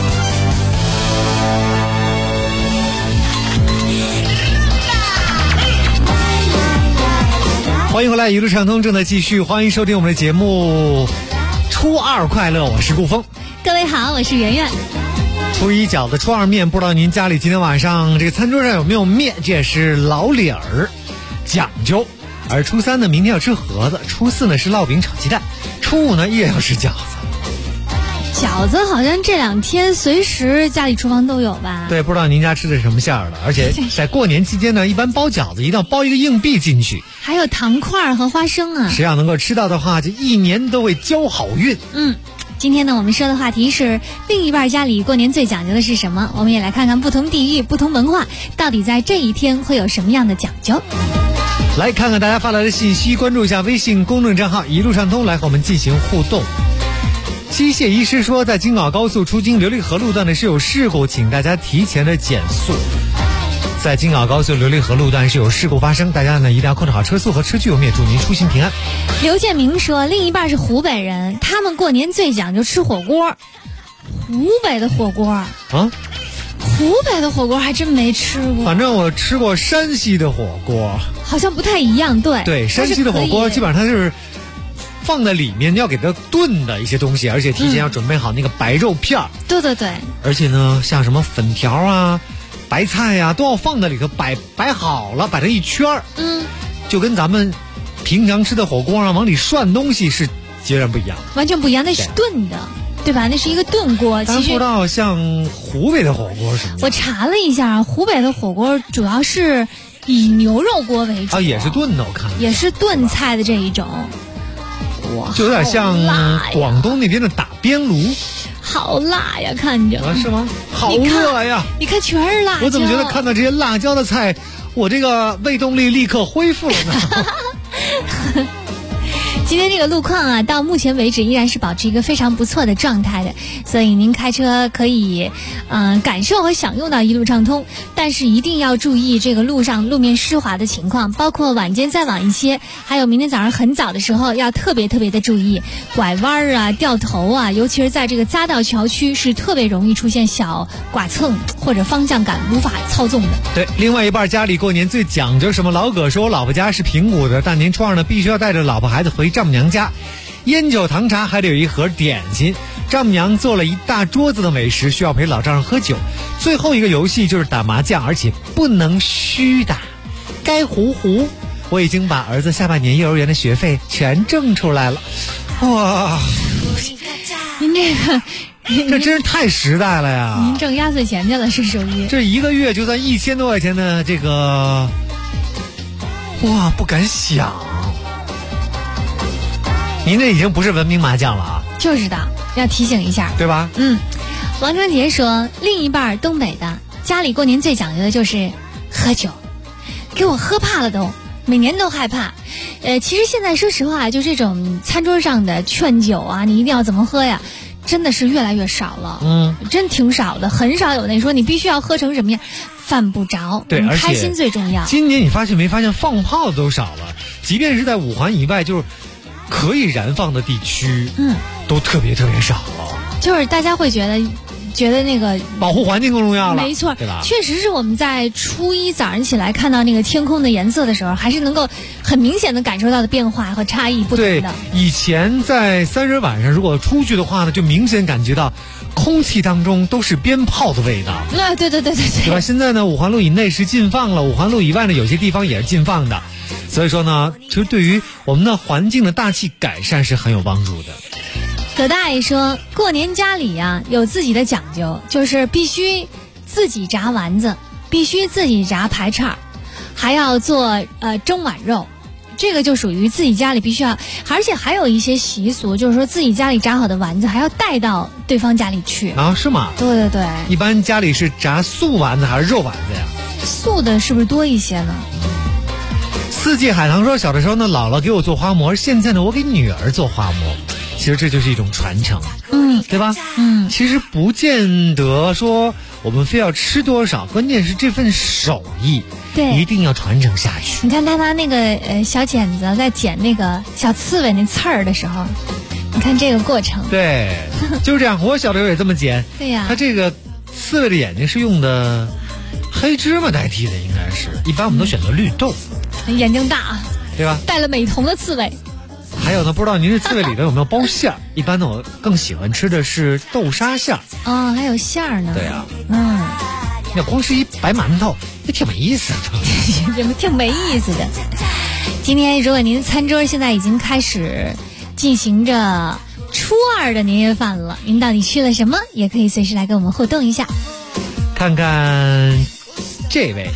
欢迎回来，一路畅通正在继续，欢迎收听我们的节目。初二快乐，我是顾峰。 各位好，我是圆圆。 初一饺子，初二面，不知道您家里今天晚上这个餐桌上有没有面？这也是老理儿讲究。而初三呢，明天要吃盒子；初四呢是烙饼炒鸡蛋；初五呢也要吃饺子。 饺子好像这2天随时家里厨房都有吧？ 对，不知道您家吃的是什么馅儿的？而且在过年期间呢，一般包饺子一定要包一个硬币进去， 还有糖块和花生啊。 谁要能够吃到的话，就一年都会交好运。 今天呢，我们说的话题是另一半家里过年最讲究的是什么？我们也来看看不同地域、不同文化到底在这一天会有什么样的讲究。 来看看大家发来的信息，关注一下微信公众账号一路畅通，来和我们进行互动。机械医师说，在京广高速出京琉璃河路段呢是有事故，请大家提前的减速。在京广高速琉璃河路段是有事故发生，大家呢一定要控制好车速和车距，我们也祝您出行平安。 刘建明说，另一半是湖北人，他们过年最讲究吃火锅。湖北的火锅啊？湖北的火锅还真没吃过。 反正我吃过山西的火锅， 好像不太一样。对， 山西的火锅基本上它就是放在里面，你要给它炖的一些东西，而且提前要准备好那个白肉片儿。 对。 而且呢，像什么粉条啊、白菜呀，都要放在里头摆好了，摆成一圈儿。就跟咱们平常吃的火锅上往里涮东西是截然不一样， 完全不一样，那是炖的，对吧？那是一个炖锅。其实不知道像湖北的火锅什么。 我查了一下，湖北的火锅主要是以牛肉锅为主也是炖的，我看也是炖菜的这一种。哇， 就有点像广东那边的打边炉。 好辣呀，看着是吗？好热呀！ 你看全是辣椒。 我怎么觉得看到这些辣椒的菜，我这个胃动力立刻恢复了呢？ 今天这个路况啊，到目前为止依然是保持一个非常不错的状态的，所以您开车可以感受和享用到一路畅通，但是一定要注意这个路上路面湿滑的情况，包括晚间再晚一些，还有明天早上很早的时候要特别的注意拐弯啊、掉头啊，尤其是在这个匝道桥区是特别容易出现小剐蹭或者方向感无法操纵的。 对，另外一半家里过年最讲究什么？老葛说我老婆家是平谷的，大年初二呢必须要带着老婆孩子回丈母娘家，烟酒糖茶还得有一盒点心，丈母娘做了一大桌子的美食，需要陪老丈人喝酒。最后一个游戏就是打麻将，而且不能虚打，该胡。我已经把儿子下半年幼儿园的学费全挣出来了。 哇， 您这个。 这真是太时代了呀！ 您挣压岁钱去了，是属于这一个月就算1000多块钱的这个，哇，不敢想。您这已经不是文明麻将了啊！ 就是的，要提醒一下， 对吧？ 王成杰说，另一半东北的，家里过年最讲究的就是喝酒，给我喝怕了都，每年都害怕。其实现在说实话，就这种餐桌上的劝酒啊，你一定要怎么喝呀？真的是越来越少了，真挺少的，很少有那说你必须要喝成什么样，犯不着。 对，而且开心最重要。 今年你发现没发现，放炮的都少了，即便是在5环以外，就是可以燃放的地区，都特别特别少了。 就是大家会觉得那个保护环境更重要了， 没错， 对吧？ 确实是我们在初一早上起来看到那个天空的颜色的时候，还是能够很明显的感受到的变化和差异不同的。 对，以前在30晚上如果出去的话呢，就明显感觉到空气当中都是鞭炮的味道。 对，对吧？现在呢，5环路以内是禁放了，5环路以外呢，有些地方也是禁放的。所以说呢，其实对于我们的环境的大气改善是很有帮助的。 葛大爷说，过年家里呀有自己的讲究，就是必须自己炸丸子，必须自己炸排叉，还要做蒸碗肉，这个就属于自己家里必须要，而且还有一些习俗，就是说自己家里炸好的丸子还要带到对方家里去啊？是吗？ 对， 一般家里是炸素丸子还是肉丸子呀？ 素的是不是多一些呢？ 四季海棠说，小的时候呢，姥姥给我做花馍，现在呢，我给女儿做花馍。其实这就是一种传承，对吧？其实不见得说我们非要吃多少，关键是这份手艺， 对， 一定要传承下去。 你看他拿那个小剪子在剪那个小刺猬那刺儿的时候，你看这个过程， 对，就是这样。我小的时候也这么剪， 对呀。 他这个刺猬的眼睛是用的黑芝麻代替的，应该是，一般我们都选择绿豆， 眼睛大， 对吧？ 带了美瞳的刺猬。 还有呢，不知道您这刺猬里头有没有包馅儿？一般呢，我更喜欢吃的是豆沙馅儿。 还有馅儿呢。 对啊，那光是一白馒头，也挺没意思的。 挺没意思的。今天如果您的餐桌现在已经开始进行着初2的年夜饭了，您到底吃了什么？也可以随时来跟我们互动一下。 看看这位，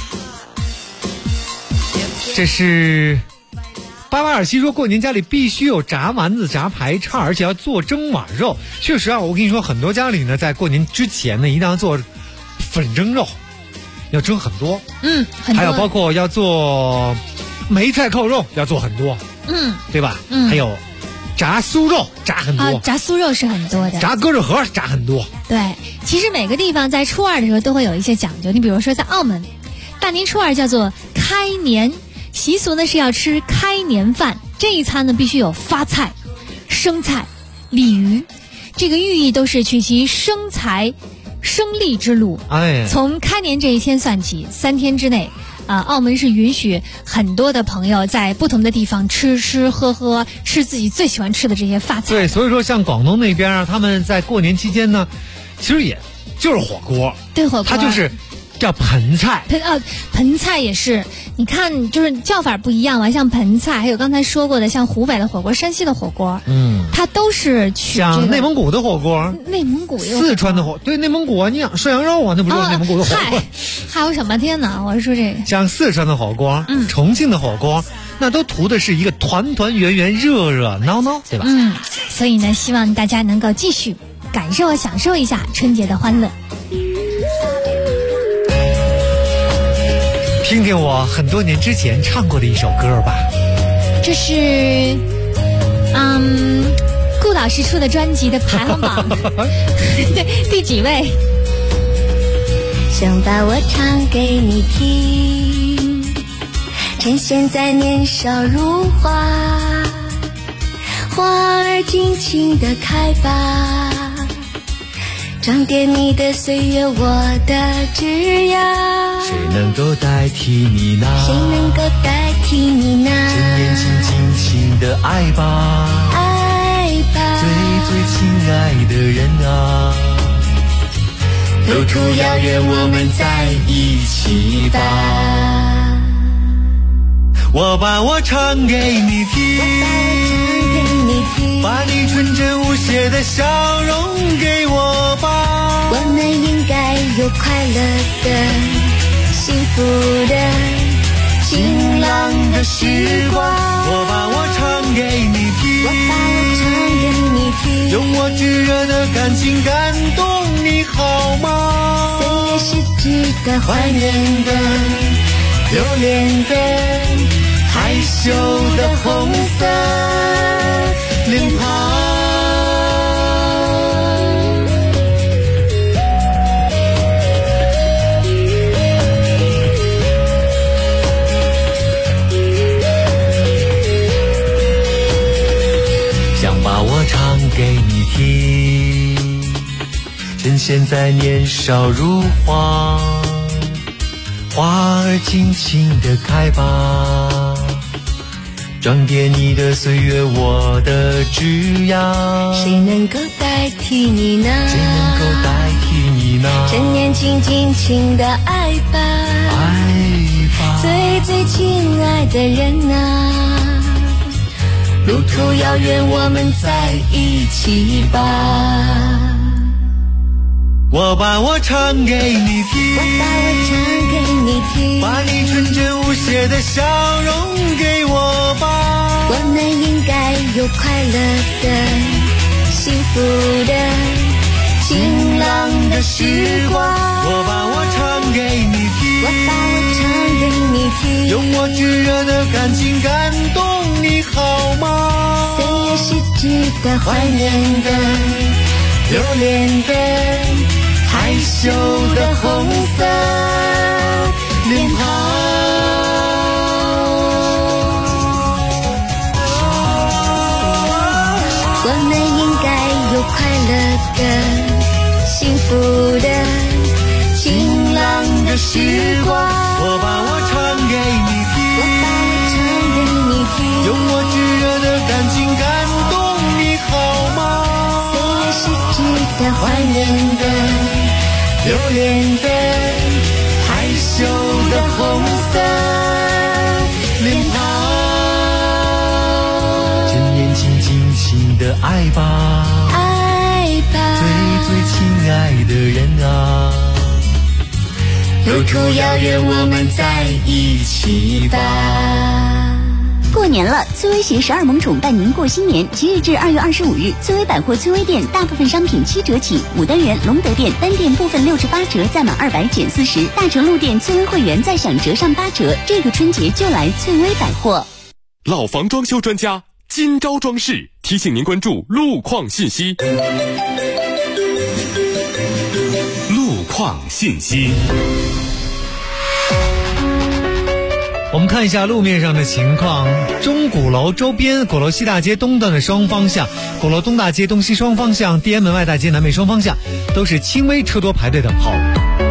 这是。8827说，过年家里必须有炸丸子、炸排叉，而且要做蒸碗肉。确实啊，我跟你说，很多家里呢，在过年之前呢，一定要做粉蒸肉，要蒸很多。 很多。 还有包括要做梅菜扣肉，要做很多。对吧？还有炸酥肉，炸很多。 炸酥肉是很多的。 炸鸽子盒，炸很多。 对，其实每个地方在初2的时候都会有一些讲究。你比如说在澳门，大年初2叫做开年。习俗呢是要吃开年饭，这一餐呢必须有发菜、生菜、鲤鱼，这个寓意都是取其生财、生利之路。从开年这一天算起，3天之内，澳门是允许很多的朋友在不同的地方吃吃喝喝，吃自己最喜欢吃的这些发菜。 对，所以说像广东那边啊，他们在过年期间呢，其实也就是火锅。 对，火锅。 它就是叫盆菜。 盆菜也是，你看就是叫法不一样嘛，像盆菜，还有刚才说过的像湖北的火锅、山西的火锅，它都是取像内蒙古的火锅， 内蒙古四川的对，内蒙古啊，你养涮羊肉啊，那不就是内蒙古的火锅？ 还有什么天哪？我是说这个， 像四川的火锅，重庆的火锅，那都图的是一个团团圆圆、热热闹闹，对吧？ 所以呢，希望大家能够继续感受和享受一下春节的欢乐。 听听我很多年之前唱过的一首歌吧。 这是顾老师出的专辑的排行榜对，第几位？ 想把我唱给你听，趁现在年少如花，花儿尽情地开吧，装点你的岁月，我的枝桠。 谁能够代替你呢？ 谁能够代替你呢？ 趁年轻尽情的爱吧， 爱吧， 最亲爱的人啊，路途遥远，我们在一起吧。 我把我唱给你听， 替， 把你纯真无邪的笑容给我吧。 我们应该有快乐的、幸福的、晴朗的时光。 我把我唱给你听， 我把我唱给你听， 用我炙热的感情感动你好吗？ 岁月是值得怀念的、留恋的、 害羞的红色脸庞。想把我唱给你听，趁现在年少如花，花儿轻轻地开吧，装点你的岁月，我的枝桠。 谁能够代替你呢？ 谁能够代替你呢？ 趁年轻尽情的爱吧， 爱吧， 最最亲爱的人啊，路途遥远，我们在一起吧。 我把我唱给你听， 我把我唱给你听， 把你纯真无邪的笑容给我吧。 我们应该有快乐的、幸福的、晴朗的时光。 我把我唱给你听， 我把我唱给你听， 用我炙热的感情感动你好吗？ 岁月是值得怀念的、留恋的、 害羞的红色脸庞。 我们应该有快乐的、幸福的、晴朗的时光。 我把我唱给你听， 我把我唱给你听， 用我炙热的感情感动你好吗？ 岁月是值得怀念的、 留恋的、害羞的红色脸庞。趁年轻尽情的爱吧， 爱吧， 最最亲爱的人啊， 路途遥远，我们在一起吧。 过年了，崔薇携12萌宠伴您过新年。即日至2月25日，崔薇百货崔薇店大部分商品7折起，牡丹园、隆德店单店部分68折，再满200减40。大成路店崔薇会员再享折上8折。这个春节就来崔薇百货。 老房装修专家今朝装饰提醒您关注路况信息。路况信息。 我们看一下路面上的情况，钟鼓楼周边鼓楼西大街东段的双方向，鼓楼东大街东西双方向，地安门外大街南北双方向都是轻微车多排队等候。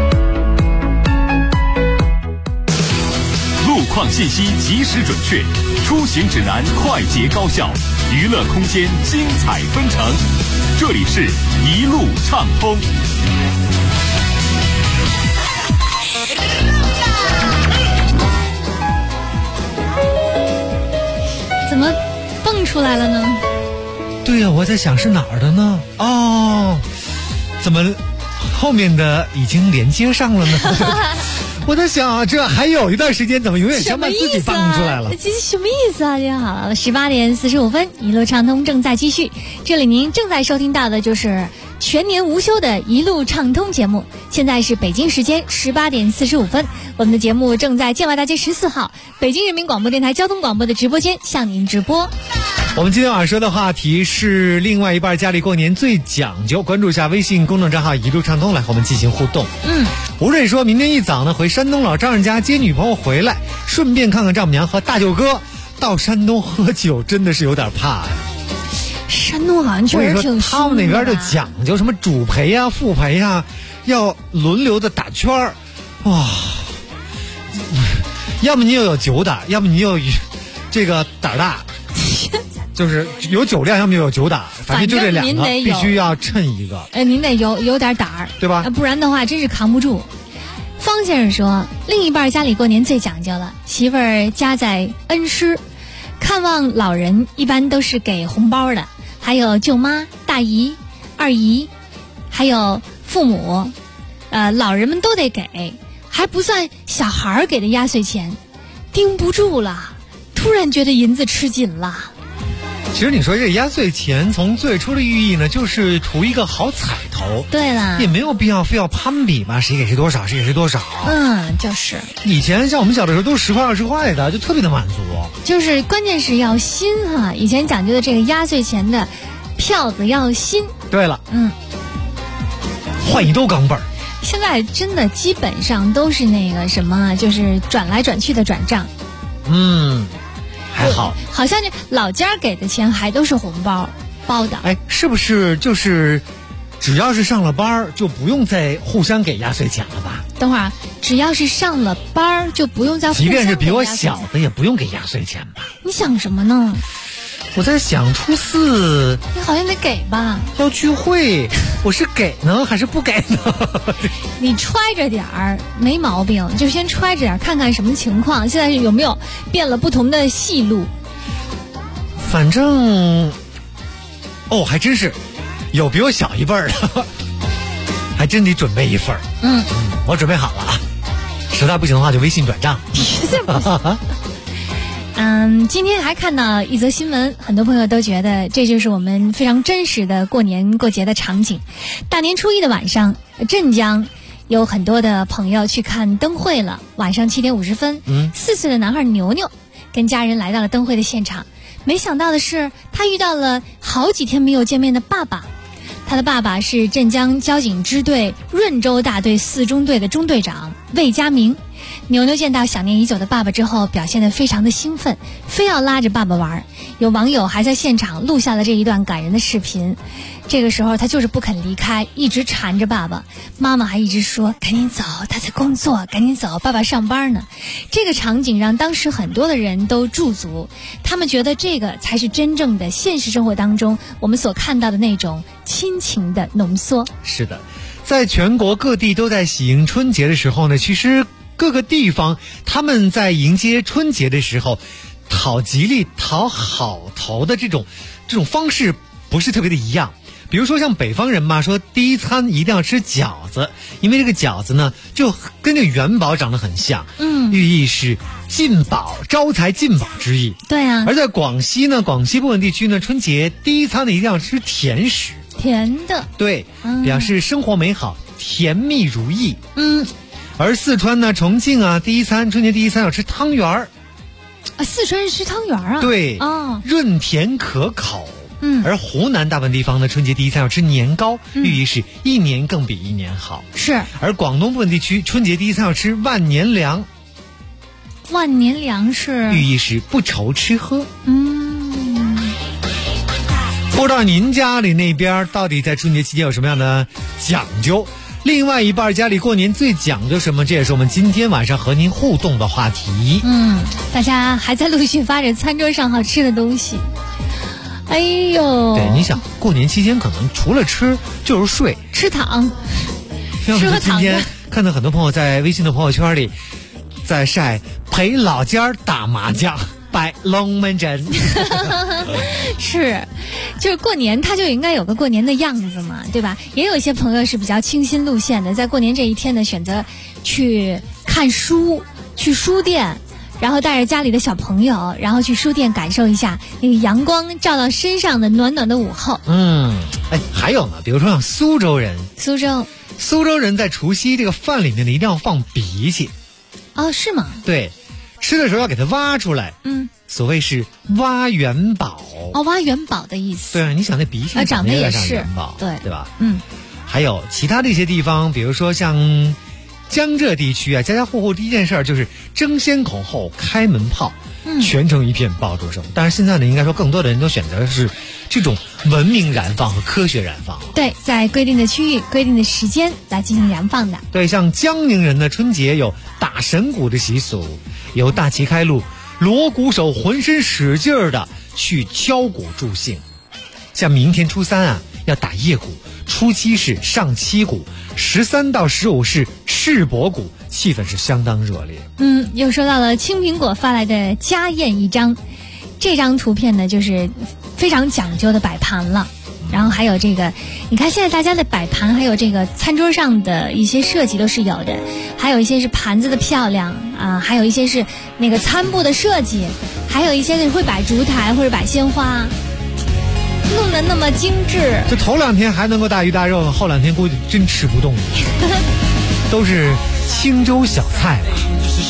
路况信息及时准确，出行指南快捷高效，娱乐空间精彩纷呈。这里是一路畅通。 怎么蹦出来了呢？ 对呀，我在想是哪儿的呢？哦，怎么后面的已经连接上了呢？我在想，这还有一段时间，怎么永远想把自己蹦出来了？ 这是什么意思啊？这样好了，18点45分，一路畅通正在继续。这里您正在收听到的就是全年无休的一路畅通节目。现在是北京时间18点45分，我们的节目正在建外大街14号北京人民广播电台交通广播的直播间向您直播。 我们今天晚上说的话题是另外一半家里过年最讲究，关注一下微信公众账号一路畅通，来和我们进行互动。吴瑞说明天一早呢回山东老丈人家接女朋友回来，顺便看看丈母娘和大舅哥。到山东喝酒真的是有点怕呀。 山东好像确实挺他们那边就讲究什么主陪呀、副陪呀，要轮流的打圈儿，哇！要么你又有酒胆，要么你又这个胆大，就是有酒量，要么又有酒胆，反正就这两个必须要趁一个。 您得有点胆儿， 对吧？ 不然的话真是扛不住。方先生说，另一半家里过年最讲究了，媳妇儿家在恩施，看望老人一般都是给红包的。 还有舅妈、大姨、二姨，还有父母，老人们都得给，还不算小孩给的压岁钱，盯不住了，突然觉得银子吃紧了。 其实你说这压岁钱从最初的寓意呢，就是图一个好彩头。 对了， 也没有必要非要攀比嘛，谁给谁多少，谁给谁多少。 就是。 以前像我们小的时候都是10块20块的，就特别的满足。 就是关键是要新哈，以前讲究的这个压岁钱的票子要新。 对了，换一兜钢镚儿。 现在真的基本上都是那个什么，就是转来转去的转账。 还好， 好像这老家给的钱还都是红包包的。 哎，是不是就是只要是上了班就不用再互相给压岁钱了吧？ 等会儿，只要是上了班就不用再互相给压岁钱。 即便是比我小的也不用给压岁钱吧？ 你想什么呢？ 我在想初4 你好像得给吧？ 要聚会，我是给呢还是不给呢？ 你揣着点儿没毛病，就先揣着点，看看什么情况。现在有没有变了不同的戏路？ 反正，还真是有比我小一辈儿的，还真得准备一份儿。我准备好了啊，实在不行的话就微信转账。 实在不行。今天还看到一则新闻，很多朋友都觉得这就是我们非常真实的过年过节的场景。大年初1的晚上，镇江有很多的朋友去看灯会了。晚上7点50分，4岁的男孩牛牛跟家人来到了灯会的现场。没想到的是，他遇到了好几天没有见面的爸爸。他的爸爸是镇江交警支队润州大队4中队的中队长魏家明。牛牛见到想念已久的爸爸之后，表现得非常的兴奋，非要拉着爸爸玩。有网友还在现场录下了这一段感人的视频。这个时候他就是不肯离开，一直缠着爸爸。妈妈还一直说赶紧走，他在工作，赶紧走，爸爸上班呢。这个场景让当时很多的人都驻足，他们觉得这个才是真正的现实生活当中我们所看到的那种亲情的浓缩。 是的，在全国各地都在喜迎春节的时候呢，其实各个地方他们在迎接春节的时候，讨吉利、讨好头的这种方式不是特别的一样。比如说像北方人嘛，说第一餐一定要吃饺子，因为这个饺子呢就跟这元宝长得很像，寓意是进宝、招财进宝之意。 对啊。 而在广西呢，广西部分地区呢，春节第一餐呢一定要吃甜食， 甜的， 对，表示生活美好、甜蜜如意。而四川呢，重庆啊，春节第一餐要吃汤圆儿。 四川是吃汤圆啊？ 对，润甜可口。而湖南大部分地方呢，春节第一餐要吃年糕，寓意是一年更比一年好。 是。而广东部分地区春节第一餐要吃万年粮。 万年粮是？ 寓意是不愁吃喝。不知道您家里那边到底在春节期间有什么样的讲究？另外一半家里过年最讲究什么？这也是我们今天晚上和您互动的话题。 大家还在陆续发着餐桌上好吃的东西。哎呦， 对，你想过年期间可能除了吃就是睡， 吃糖， 吃喝糖。今天看到很多朋友在微信的朋友圈里在晒陪老家打麻将。摆龙门阵。 是，就是过年它就应该有个过年的样子嘛，对吧？也有一些朋友是比较清新路线的，在过年这一天呢，选择去看书，去书店，然后带着家里的小朋友，然后去书店感受一下那个阳光照到身上的暖暖的午后。 还有呢，比如说像苏州人在除夕这个饭里面呢，一定要放荸荠。 哦，是吗？ 对，吃的时候要给它挖出来。所谓是挖元宝。 挖元宝的意思。 对啊，你想那荸荠长得也是元宝，对吧？还有其他的一些地方，比如说像江浙地区啊，家家户户第一件事就是争先恐后开门炮，全城一片爆竹声。但是现在呢，应该说更多的人都选择的是这种文明燃放和科学燃放。 对，在规定的区域、规定的时间来进行燃放的。 对，像江宁人的春节有打神鼓的习俗，有大旗开路，锣鼓手浑身使劲儿的去敲鼓助兴。像明天初三啊，要打夜鼓，初七是上七鼓，13到15是赤膊鼓，气氛是相当热烈。 又收到了青苹果发来的家宴一张。 这张图片呢，就是非常讲究的摆盘了。然后还有这个，你看现在大家的摆盘，还有这个餐桌上的一些设计都是有的，还有一些是盘子的漂亮啊，还有一些是那个餐布的设计，还有一些是会摆烛台或者摆鲜花，弄得那么精致。 这头2天还能够大鱼大肉，后2天估计真吃不动了。都是清粥小菜吧。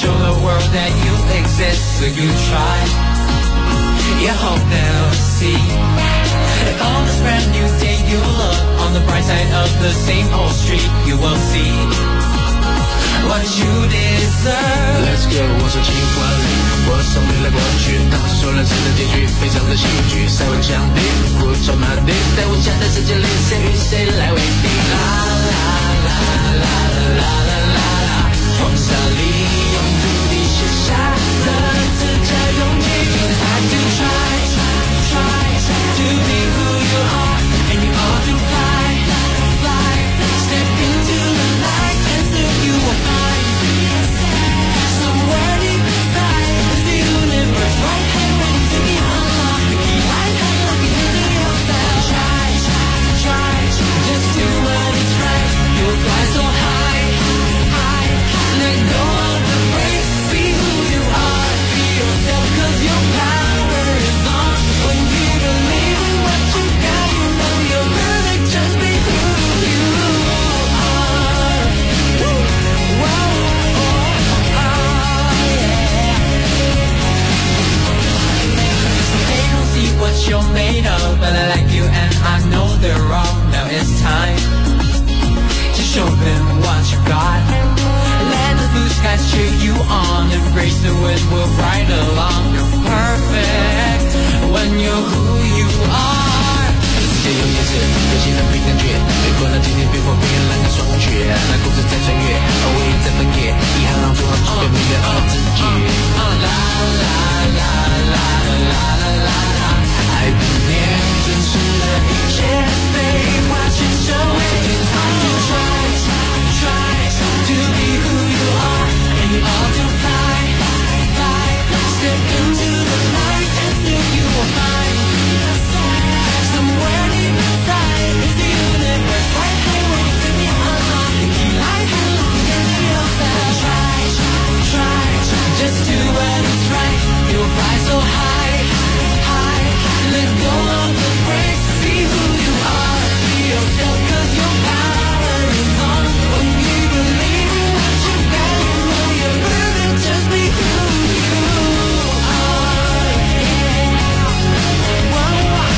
And on this brand new day you look on the bright side of the same old street, you will see what you deserve. Let's go， 我说情话里，我从未来过去，他们说了真的结局，非常的戏剧，塞文墙壁，不着马地，在无限的世界里，谁与谁来为敌？啦啦啦啦啦啦啦啦啦，黄沙里用土地写下了自家勇气。Just have to try to be who you are, and you ought to fly, fly, step into the light, and soon you will find somewhere deep inside is the universe right here waiting to be unlocked. The key light and looking into yourself. Try, just do what is right. You'll fly so high, high. Let go of the brakes, be who you are, be yourself, 'cause your power is on when you believe. What you're made of, but I like you and I know they're wrong. Now it's time to show them what you got. Let the blue skies cheer you on. Embrace the wind, we'll ride along. You're perfect when you're who you are. 世界有颜色，有些人没感觉。别过了今天，别过别人拦个双绝。那故事在穿越，回忆在分野。遗憾让做好区别，没人爱自己。啦啦啦啦啦啦啦啦。爱不念真实的一切废话全收尾。It's time to try to be who you are, and you ought to fly, fly, step into the light, and soon you will find somewhere deep inside is the universe right here waiting to be unlocked. The key light and looking into yourself. Try, just do what is right. You'll fly so high. Let go of the brakes, be who you are, be yourself, 'cause your power is on. When you believe in what you got, you know you're perfect, just be who you are. Whoa,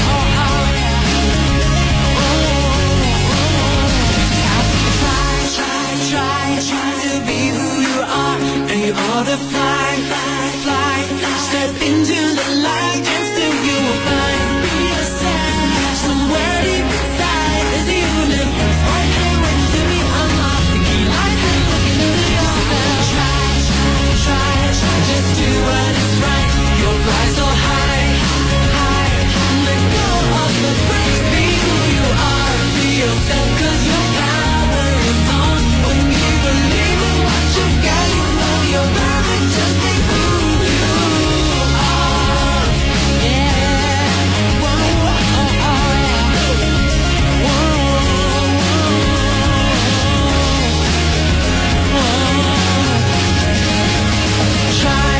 Try to be who you are, and you ought to fly, fly, step into the light, and still you will find somewhere deep inside is the universe right here waiting to be unlocked. The key light and looking into yourself. Try, just do what is right. You'll fly so high, high. Let go of the brakes, be who you are, be yourself, 'cause your power is on. When you believe in what you got, you know you're perfect, just be who you are. Yeah. Try.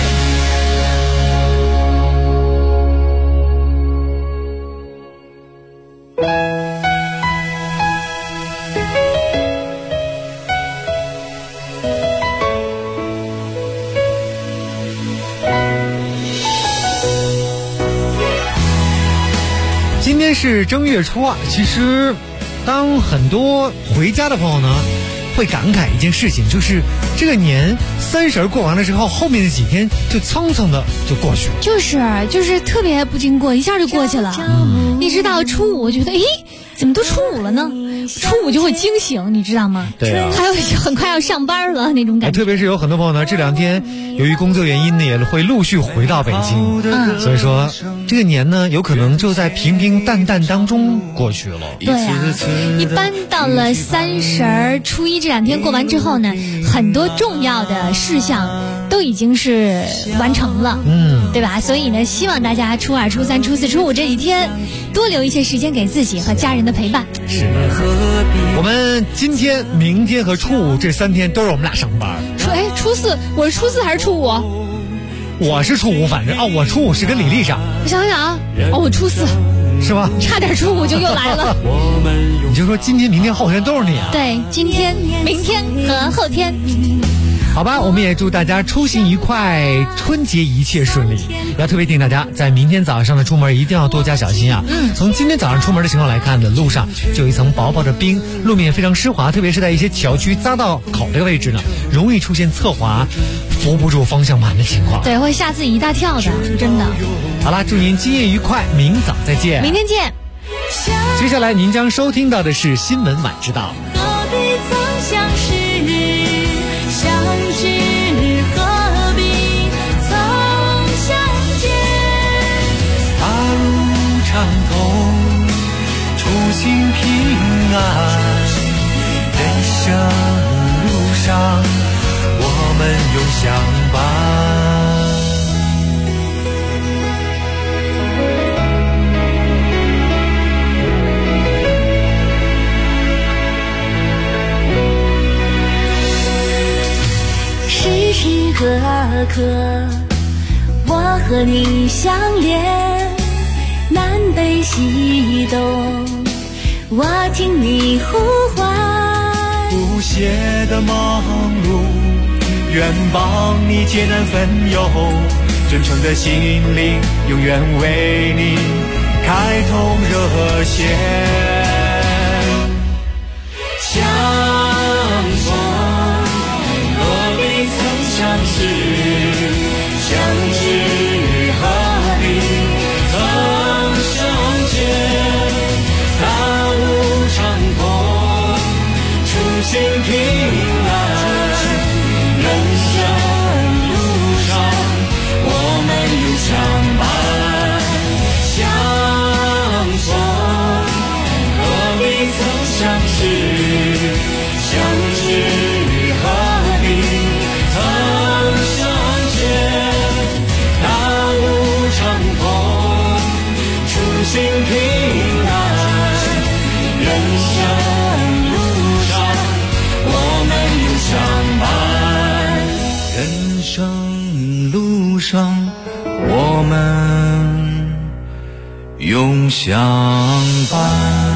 今天是正月初2，其实当很多回家的朋友呢会感慨一件事情，就是这个年30过完了之后，后面的几天就蹭蹭的就过去了， 就是特别不经过，一下就过去了。一直到初5，我觉得怎么都初5了呢？初5就会惊醒，你知道吗？ 对啊， 还有很快要上班了那种感觉。 特别是有很多朋友呢，这2天由于工作原因呢，也会陆续回到北京，所以说这个年呢，有可能就在平平淡淡当中过去了。 对啊，一般到了30、初1这2天过完之后呢，很多重要的事项都都已经是完成了，对吧？所以呢，希望大家初2、初3、初4、初5这几天多留一些时间给自己和家人的陪伴。 是，我们今天、明天和初5这3天都是我们俩上班。 初4，我是初4还是初5？ 我是初5，反正我初5是跟李丽上。 我想想啊，我初4。 是吗？ 差点初5就又来了。 你就说今天、明天、后天都是你啊？ 对，今天、明天和后天。 好吧，我们也祝大家出行愉快，春节一切顺利。要特别提醒大家，在明天早上的出门一定要多加小心啊！从今天早上出门的情况来看呢，路上就有一层薄薄的冰，路面非常湿滑，特别是在一些桥区匝道口这个位置呢，容易出现侧滑、扶不住方向盘的情况。 对，会吓自己一大跳的，真的。 好啦，祝您今夜愉快，明早再见。 明天见。 接下来您将收听到的是新闻晚知道。 何必曾相识，相知何必曾相见。 大路畅通，出行平安，人生路上我们永相伴。 时时刻刻我和你相连，南北西东我听你呼唤。 不懈的忙碌，愿帮你解难分忧，真诚的心灵永远为你开通热线。相逢何必曾相识，相知何必曾相见。大路畅通，出行平安，人生路上我们永相伴。相逢何必曾相识，相知何必曾相见。大路畅通，出行平安，人生路上我们永相伴。人生路上我们永相伴。